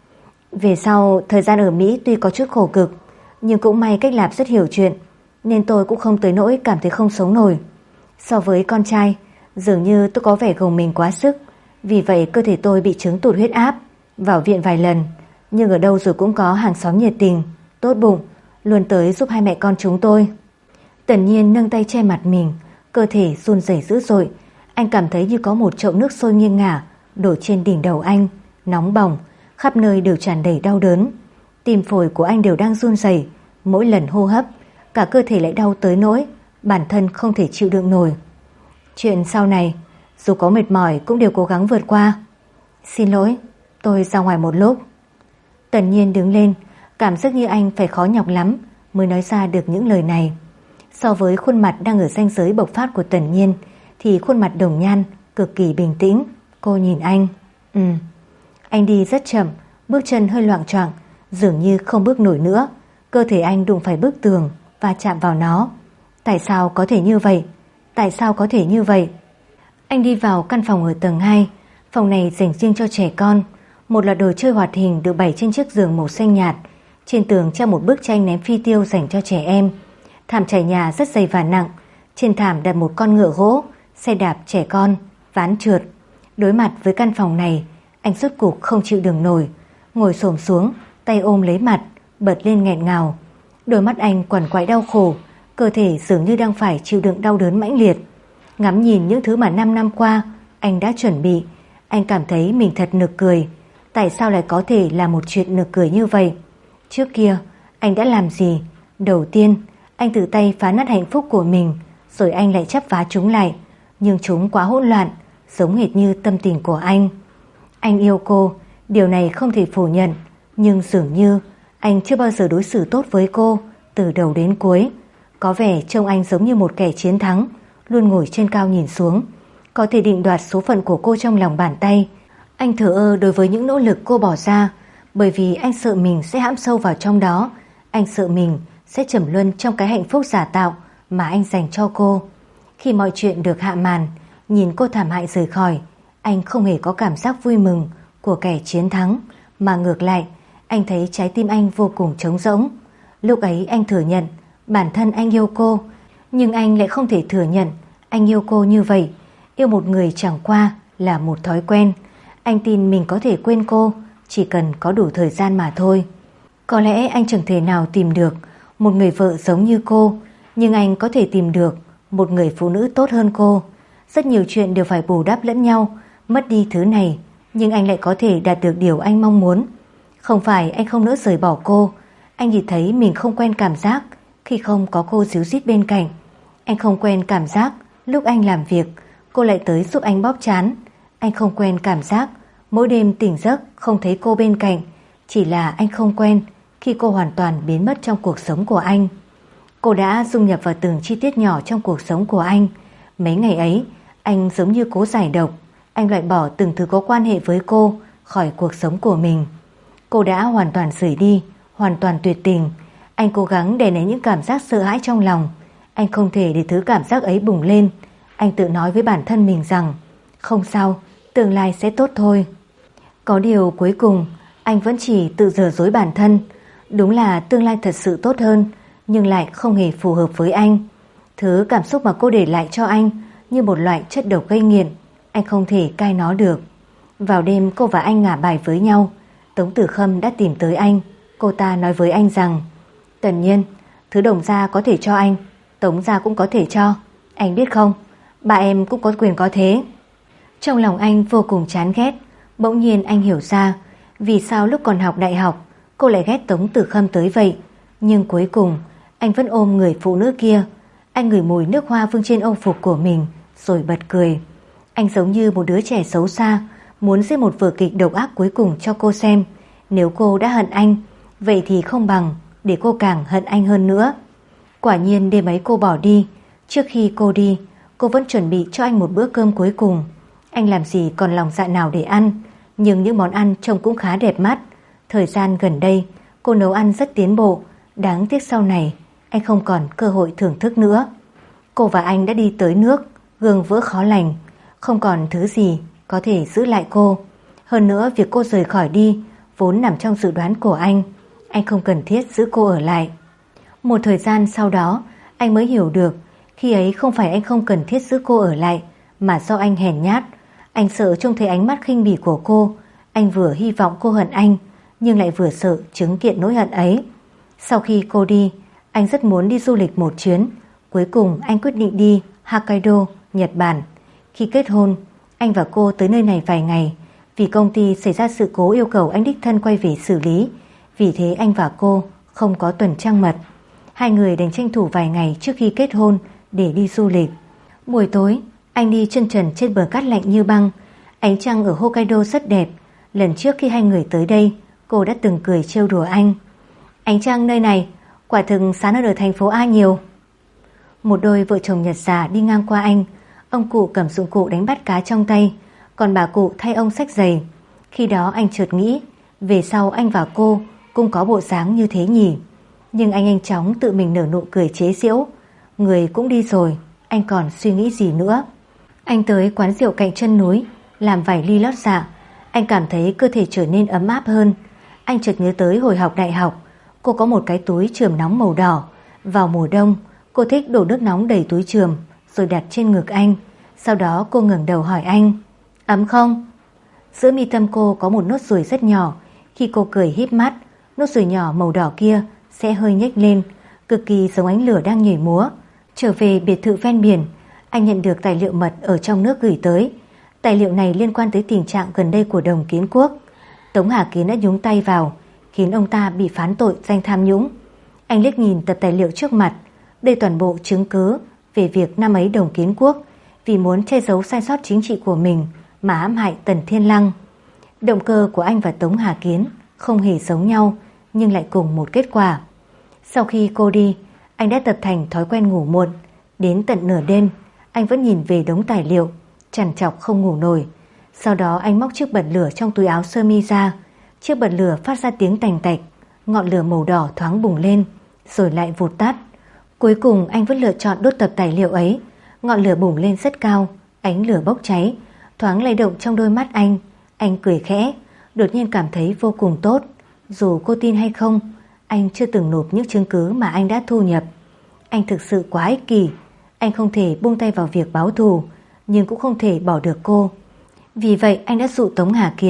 Về sau, thời gian ở Mỹ tuy có chút khổ cực, nhưng cũng may Cách Lạp rất hiểu chuyện, nên tôi cũng không tới nỗi cảm thấy không sống nổi. So với con trai, dường như tôi có vẻ gồng mình quá sức, vì vậy cơ thể tôi bị chứng tụt huyết áp, vào viện vài lần, nhưng ở đâu rồi cũng có hàng xóm nhiệt tình, tốt bụng, luôn tới giúp hai mẹ con chúng tôi. Tần Nhiên nâng tay che mặt mình, cơ thể run rẩy dữ dội. Anh cảm thấy như có một chậu nước sôi nghiêng ngả đổ trên đỉnh đầu anh, nóng bỏng, khắp nơi đều tràn đầy đau đớn. Tim phổi của anh đều đang run rẩy, mỗi lần hô hấp, cả cơ thể lại đau tới nỗi bản thân không thể chịu đựng nổi. Chuyện sau này, dù có mệt mỏi cũng đều cố gắng vượt qua. Xin lỗi, tôi ra ngoài một lúc. Tần Nhiên đứng lên, cảm giác như anh phải khó nhọc lắm mới nói ra được những lời này. So với khuôn mặt đang ở ranh giới bộc phát của Tần Nhiên, thì khuôn mặt Đồng Nhan cực kỳ bình tĩnh. Cô nhìn anh. Anh đi rất chậm, bước chân hơi loạng choạng, dường như không bước nổi nữa. Cơ thể anh đụng phải bức tường và chạm vào nó. Tại sao có thể như vậy? Tại sao có thể như vậy? Anh đi vào căn phòng ở tầng 2. Phòng này dành riêng cho trẻ con. Một loạt đồ chơi hoạt hình được bày trên chiếc giường màu xanh nhạt. Trên tường treo một bức tranh ném phi tiêu dành cho trẻ em. Thảm trải nhà rất dày và nặng. Trên thảm đặt một con ngựa gỗ, xe đạp trẻ con, ván trượt. Đối mặt với căn phòng này, anh rốt cục không chịu đựng nổi, ngồi xổm xuống, tay ôm lấy mặt, bật lên nghẹn ngào. Đôi mắt anh quằn quại đau khổ, cơ thể dường như đang phải chịu đựng đau đớn mãnh liệt. Ngắm nhìn những thứ mà 5 năm qua anh đã chuẩn bị, anh cảm thấy mình thật nực cười. Tại sao lại có thể là một chuyện nực cười như vậy? Trước kia anh đã làm gì? Đầu tiên anh tự tay phá nát hạnh phúc của mình, rồi anh lại chắp vá chúng lại, nhưng chúng quá hỗn loạn, giống hệt như tâm tình của anh. Anh yêu cô, điều này không thể phủ nhận, nhưng dường như anh chưa bao giờ đối xử tốt với cô từ đầu đến cuối. Có vẻ trông anh giống như một kẻ chiến thắng, luôn ngồi trên cao nhìn xuống, có thể định đoạt số phận của cô trong lòng bàn tay. Anh thờ ơ đối với những nỗ lực cô bỏ ra, bởi vì anh sợ mình sẽ hãm sâu vào trong đó. Anh sợ mình sẽ trầm luân trong cái hạnh phúc giả tạo mà anh dành cho cô. Khi mọi chuyện được hạ màn, nhìn cô thảm hại rời khỏi, anh không hề có cảm giác vui mừng của kẻ chiến thắng, mà ngược lại, anh thấy trái tim anh vô cùng trống rỗng. Lúc ấy anh thừa nhận bản thân anh yêu cô, nhưng anh lại không thể thừa nhận anh yêu cô như vậy. Yêu một người chẳng qua là một thói quen. Anh tin mình có thể quên cô, chỉ cần có đủ thời gian mà thôi. Có lẽ anh chẳng thể nào tìm được một người vợ giống như cô, nhưng anh có thể tìm được một người phụ nữ tốt hơn cô. Rất nhiều chuyện đều phải bù đắp lẫn nhau, mất đi thứ này, nhưng anh lại có thể đạt được điều anh mong muốn. Không phải anh không nỡ rời bỏ cô, anh chỉ thấy mình không quen cảm giác khi không có cô díu dít bên cạnh. Anh không quen cảm giác lúc anh làm việc, cô lại tới giúp anh bóp trán. Anh không quen cảm giác mỗi đêm tỉnh giấc không thấy cô bên cạnh. Chỉ là anh không quen khi cô hoàn toàn biến mất trong cuộc sống của anh. Cô đã dung nhập vào từng chi tiết nhỏ trong cuộc sống của anh. Mấy ngày ấy, anh giống như cố giải độc. Anh loại bỏ từng thứ có quan hệ với cô khỏi cuộc sống của mình. Cô đã hoàn toàn rời đi, hoàn toàn tuyệt tình. Anh cố gắng đè nén những cảm giác sợ hãi trong lòng. Anh không thể để thứ cảm giác ấy bùng lên. Anh tự nói với bản thân mình rằng không sao, tương lai sẽ tốt thôi. Có điều cuối cùng anh vẫn chỉ tự lừa dối bản thân. Đúng là tương lai thật sự tốt hơn, nhưng lại không hề phù hợp với anh. Thứ cảm xúc mà cô để lại cho anh như một loại chất độc gây nghiện. Anh không thể cai nó được. Vào đêm cô và anh ngả bài với nhau. Tống Tử Khâm đã tìm tới anh. Cô ta nói với anh rằng Tần Nhiên, thứ Đồng gia có thể cho anh, Tống gia cũng có thể cho. Anh biết không, ba em cũng có quyền có thế. Trong lòng anh vô cùng chán ghét. Bỗng nhiên anh hiểu ra vì sao lúc còn học đại học cô lại ghét Tống Tử Khâm tới vậy. Nhưng cuối cùng anh vẫn ôm người phụ nữ kia. Anh ngửi mùi nước hoa vương trên âu phục của mình rồi bật cười. Anh giống như một đứa trẻ xấu xa, muốn diễn một vở kịch độc ác cuối cùng cho cô xem. Nếu cô đã hận anh, vậy thì không bằng để cô càng hận anh hơn nữa. Quả nhiên đêm ấy cô bỏ đi. Trước khi cô đi, cô vẫn chuẩn bị cho anh một bữa cơm cuối cùng. Anh làm gì còn lòng dạ nào để ăn, nhưng những món ăn trông cũng khá đẹp mắt. Thời gian gần đây cô nấu ăn rất tiến bộ. Đáng tiếc sau này anh không còn cơ hội thưởng thức nữa. Cô và anh đã đi tới nước, gương vỡ khó lành. Không còn thứ gì có thể giữ lại cô. Hơn nữa việc cô rời khỏi đi vốn nằm trong dự đoán của anh. Anh không cần thiết giữ cô ở lại. Một thời gian sau đó anh mới hiểu được khi ấy không phải anh không cần thiết giữ cô ở lại, mà do anh hèn nhát. Anh sợ trông thấy ánh mắt khinh bỉ của cô. Anh vừa hy vọng cô hận anh, nhưng lại vừa sợ chứng kiện nỗi hận ấy. Sau khi cô đi, anh rất muốn đi du lịch một chuyến. Cuối cùng anh quyết định đi Hokkaido, Nhật Bản. Khi kết hôn, anh và cô tới nơi này vài ngày. Vì công ty xảy ra sự cố yêu cầu anh đích thân quay về xử lý. Vì thế anh và cô không có tuần trăng mật. Hai người đành tranh thủ vài ngày trước khi kết hôn để đi du lịch. Buổi tối, anh đi chân trần trên bờ cát lạnh như băng. Ánh trăng ở Hokkaido rất đẹp. Lần trước khi hai người tới đây, cô đã từng cười trêu đùa anh. Ánh trăng nơi này quả thực sáng hơn ở thành phố A nhiều. Một đôi vợ chồng Nhật già đi ngang qua anh. Ông cụ cầm dụng cụ đánh bắt cá trong tay, còn bà cụ thay ông xách giày. Khi đó anh chợt nghĩ, về sau anh và cô cũng có bộ dáng như thế nhỉ. Nhưng anh nhanh chóng tự mình nở nụ cười chế giễu. Người cũng đi rồi, anh còn suy nghĩ gì nữa. Anh tới quán rượu cạnh chân núi, làm vài ly lót dạ. Anh cảm thấy cơ thể trở nên ấm áp hơn. Anh chợt nhớ tới hồi học đại học, cô có một cái túi chườm nóng màu đỏ. Vào mùa đông, cô thích đổ nước nóng đầy túi chườm rồi đặt trên ngực anh. Sau đó cô ngẩng đầu hỏi anh, ấm không? Giữa mi tâm cô có một nốt ruồi rất nhỏ. Khi cô cười híp mắt, nốt ruồi nhỏ màu đỏ kia sẽ hơi nhếch lên, cực kỳ giống ánh lửa đang nhảy múa. Trở về biệt thự ven biển, anh nhận được tài liệu mật ở trong nước gửi tới. Tài liệu này liên quan tới tình trạng gần đây của Đồng Kiến Quốc. Tống Hà Kiến đã nhúng tay vào, khiến ông ta bị phán tội danh tham nhũng. Anh liếc nhìn tập tài liệu trước mặt. Đây toàn bộ chứng cứ về việc năm ấy Đồng Kiến Quốc vì muốn che giấu sai sót chính trị của mình mà hãm hại Tần Thiên Lăng. Động cơ của anh và Tống Hà Kiến không hề giống nhau, nhưng lại cùng một kết quả. Sau khi cô đi, anh đã tập thành thói quen ngủ muộn. Đến tận nửa đêm, anh vẫn nhìn về đống tài liệu, trằn trọc không ngủ nổi. Sau đó anh móc chiếc bật lửa trong túi áo sơ mi ra. Chiếc bật lửa phát ra tiếng tành tạch, ngọn lửa màu đỏ thoáng bùng lên, rồi lại vụt tắt. Cuối cùng anh vẫn lựa chọn đốt tập tài liệu ấy. Ngọn lửa bùng lên rất cao, ánh lửa bốc cháy, thoáng lay động trong đôi mắt anh. Anh cười khẽ, đột nhiên cảm thấy vô cùng tốt. Dù cô tin hay không, anh chưa từng nộp những chứng cứ mà anh đã thu nhập. Anh thực sự quá ích kỷ. Anh không thể buông tay vào việc báo thù, nhưng cũng không thể bỏ được cô. Vì vậy anh đã dụ Tống Hà Kiến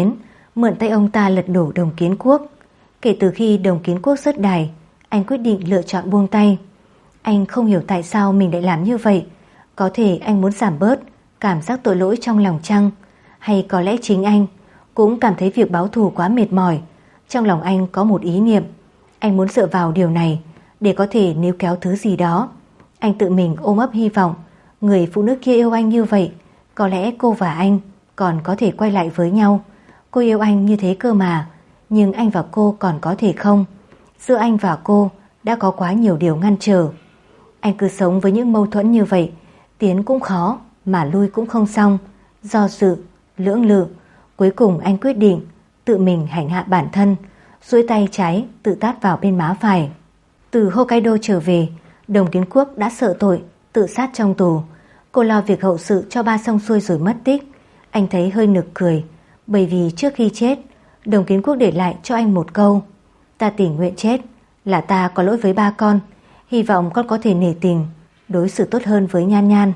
mượn tay ông ta lật đổ Đồng Kiến Quốc. Kể từ khi Đồng Kiến Quốc rớt đài, anh quyết định lựa chọn buông tay. Anh không hiểu tại sao mình lại làm như vậy. Có thể anh muốn giảm bớt cảm giác tội lỗi trong lòng chăng? Hay có lẽ chính anh cũng cảm thấy việc báo thù quá mệt mỏi. Trong lòng anh có một ý niệm, anh muốn dựa vào điều này để có thể níu kéo thứ gì đó. Anh tự mình ôm ấp hy vọng người phụ nữ kia yêu anh như vậy, có lẽ cô và anh còn có thể quay lại với nhau. Cô yêu anh như thế cơ mà, nhưng anh và cô còn có thể không? Giữa anh và cô đã có quá nhiều điều ngăn trở. Anh cứ sống với những mâu thuẫn như vậy, tiến cũng khó mà lui cũng không xong. Do dự, lưỡng lự, cuối cùng anh quyết định tự mình hành hạ bản thân, duỗi tay trái tự tát vào bên má phải. Từ Hokkaido trở về, Đồng Kiến Quốc đã sợ tội tự sát trong tù. Cô lo việc hậu sự cho ba xong xuôi rồi mất tích. Anh thấy hơi nực cười, bởi vì trước khi chết, Đồng Kiến Quốc để lại cho anh một câu: ta tình nguyện chết, là ta có lỗi với ba con, hy vọng con có thể nể tình, đối xử tốt hơn với Nhan Nhan.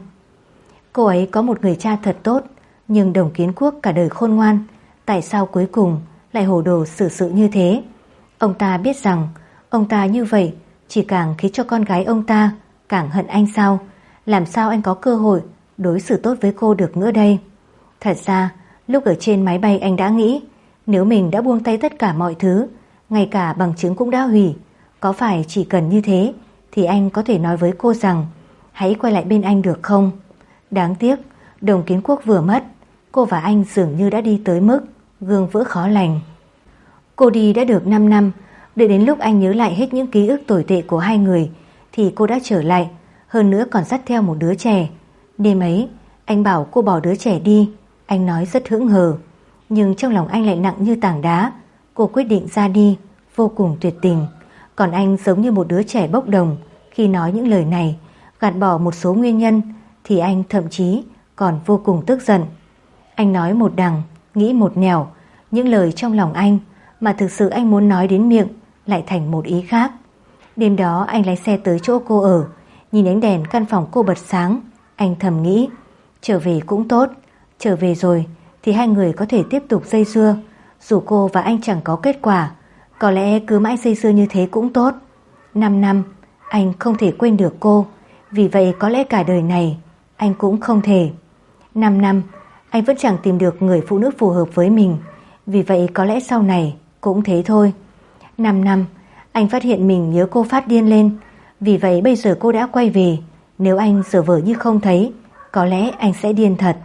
Cô ấy có một người cha thật tốt, nhưng Đồng Kiến Quốc cả đời khôn ngoan, tại sao cuối cùng lại hồ đồ xử sự như thế? Ông ta biết rằng ông ta như vậy chỉ càng khiến cho con gái ông ta càng hận anh sao? Làm sao anh có cơ hội đối xử tốt với cô được nữa đây? Thật ra lúc ở trên máy bay anh đã nghĩ, nếu mình đã buông tay tất cả mọi thứ, ngay cả bằng chứng cũng đã hủy, có phải chỉ cần như thế thì anh có thể nói với cô rằng hãy quay lại bên anh được không? Đáng tiếc Đồng Kiến Quốc vừa mất, cô và anh dường như đã đi tới mức gương vỡ khó lành. Cô đi đã được 5 năm, đợi đến lúc anh nhớ lại hết những ký ức tồi tệ của hai người thì cô đã trở lại, hơn nữa còn dắt theo một đứa trẻ. Đêm ấy anh bảo cô bỏ đứa trẻ đi, anh nói rất hững hờ, nhưng trong lòng anh lại nặng như tảng đá. Cô quyết định ra đi, vô cùng tuyệt tình. Còn anh giống như một đứa trẻ bốc đồng khi nói những lời này, gạt bỏ một số nguyên nhân thì anh thậm chí còn vô cùng tức giận. Anh nói một đằng, nghĩ một nẻo, những lời trong lòng anh mà thực sự anh muốn nói đến miệng lại thành một ý khác. Đêm đó anh lái xe tới chỗ cô ở, nhìn ánh đèn căn phòng cô bật sáng, anh thầm nghĩ, trở về cũng tốt, trở về rồi thì hai người có thể tiếp tục dây dưa, dù cô và anh chẳng có kết quả, có lẽ cứ mãi dây dưa như thế cũng tốt. 5 năm, anh không thể quên được cô, vì vậy có lẽ cả đời này anh cũng không thể. 5 năm, anh vẫn chẳng tìm được người phụ nữ phù hợp với mình, vì vậy có lẽ sau này cũng thế thôi. 5 năm, anh phát hiện mình nhớ cô phát điên lên, vì vậy bây giờ cô đã quay về, nếu anh giả vờ như không thấy, có lẽ anh sẽ điên thật.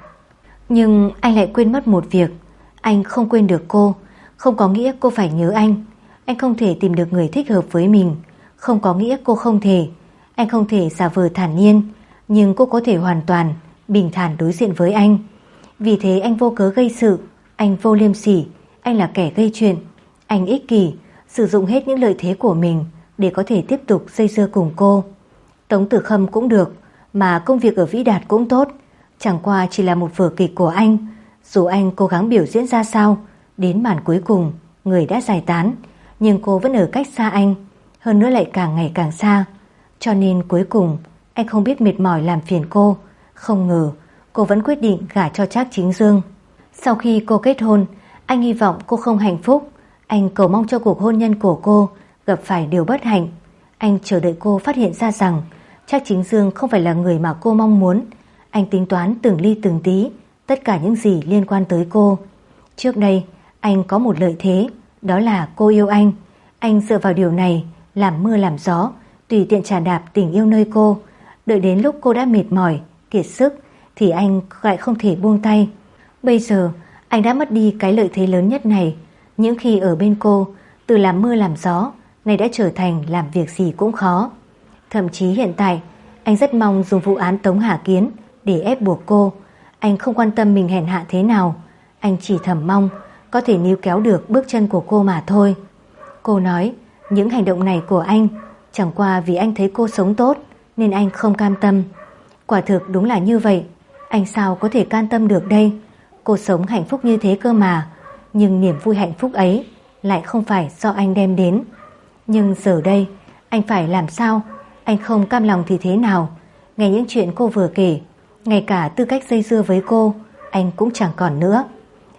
Nhưng anh lại quên mất một việc, anh không quên được cô, không có nghĩa cô phải nhớ anh. Anh không thể tìm được người thích hợp với mình, không có nghĩa cô không thể. Anh không thể giả vờ thản nhiên, nhưng cô có thể hoàn toàn bình thản đối diện với anh. Vì thế anh vô cớ gây sự, anh vô liêm sỉ, anh là kẻ gây chuyện, anh ích kỷ, sử dụng hết những lợi thế của mình để có thể tiếp tục dây dưa cùng cô. Tống Tử Khâm cũng được, mà công việc ở Vĩ Đạt cũng tốt, chẳng qua chỉ là một vở kịch của anh. Dù anh cố gắng biểu diễn ra sao, đến màn cuối cùng người đã giải tán, nhưng cô vẫn ở cách xa anh, hơn nữa lại càng ngày càng xa. Cho nên cuối cùng anh không biết mệt mỏi làm phiền cô. Không ngờ cô vẫn quyết định gả cho Trác Chính Dương. Sau khi cô kết hôn, anh hy vọng cô không hạnh phúc. Anh cầu mong cho cuộc hôn nhân của cô gặp phải điều bất hạnh. Anh chờ đợi cô phát hiện ra rằng Trác Chính Dương không phải là người mà cô mong muốn. Anh tính toán từng ly từng tí tất cả những gì liên quan tới cô. Trước đây anh có một lợi thế, đó là cô yêu anh. Anh dựa vào điều này làm mưa làm gió, tùy tiện trà đạp tình yêu nơi cô. Đợi đến lúc cô đã mệt mỏi, kiệt sức thì anh lại không thể buông tay. Bây giờ anh đã mất đi cái lợi thế lớn nhất này. Những khi ở bên cô, từ làm mưa làm gió này đã trở thành làm việc gì cũng khó. Thậm chí hiện tại anh rất mong dùng vụ án Tống Hà Kiến để ép buộc cô. Anh không quan tâm mình hèn hạ thế nào, anh chỉ thầm mong có thể níu kéo được bước chân của cô mà thôi. Cô nói những hành động này của anh chẳng qua vì anh thấy cô sống tốt nên anh không cam tâm. Quả thực đúng là như vậy, anh sao có thể can tâm được đây. Cô sống hạnh phúc như thế cơ mà, nhưng niềm vui hạnh phúc ấy lại không phải do anh đem đến. Nhưng giờ đây anh phải làm sao? Anh không cam lòng thì thế nào? Nghe những chuyện cô vừa kể, ngay cả tư cách dây dưa với cô anh cũng chẳng còn nữa.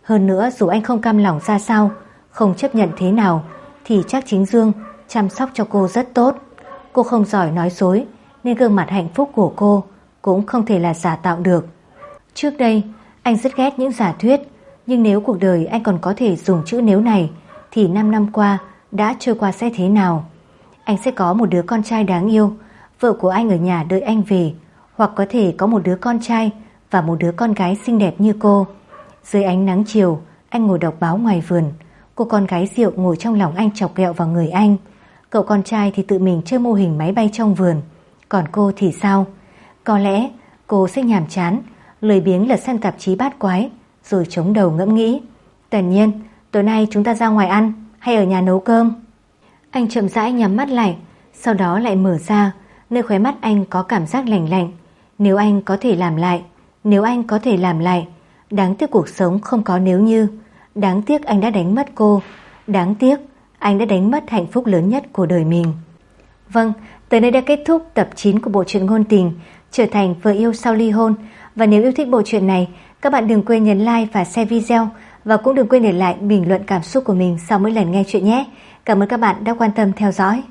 Hơn nữa dù anh không cam lòng ra sao, không chấp nhận thế nào, thì chắc chính Dương chăm sóc cho cô rất tốt. Cô không giỏi nói dối, nên gương mặt hạnh phúc của cô cũng không thể là giả tạo được. Trước đây, anh rất ghét những giả thuyết, nhưng nếu cuộc đời anh còn có thể dùng chữ nếu này, thì 5 năm qua đã trôi qua sẽ thế nào? Anh sẽ có một đứa con trai đáng yêu, vợ của anh ở nhà đợi anh về, hoặc có thể có một đứa con trai và một đứa con gái xinh đẹp như cô. Dưới ánh nắng chiều, anh ngồi đọc báo ngoài vườn, cô con gái rượu ngồi trong lòng anh chọc ghẹo vào người anh. Cậu con trai thì tự mình chơi mô hình máy bay trong vườn. Còn cô thì sao? Có lẽ cô sẽ nhàm chán, lười biếng lật xem tạp chí bát quái, rồi chống đầu ngẫm nghĩ. Tần Nhiên, tối nay chúng ta ra ngoài ăn hay ở nhà nấu cơm? Anh chậm rãi nhắm mắt lại, sau đó lại mở ra, nơi khóe mắt anh có cảm giác lạnh lạnh. Nếu anh có thể làm lại, nếu anh có thể làm lại. Đáng tiếc cuộc sống không có nếu như. Đáng tiếc anh đã đánh mất cô. Đáng tiếc anh đã đánh mất hạnh phúc lớn nhất của đời mình. Vâng, tới đây đã kết thúc tập 9 của bộ truyện ngôn tình Trở thành vợ yêu sau ly hôn. Và nếu yêu thích bộ truyện này, các bạn đừng quên nhấn like và share video, và cũng đừng quên để lại bình luận cảm xúc của mình sau mỗi lần nghe chuyện nhé. Cảm ơn các bạn đã quan tâm theo dõi.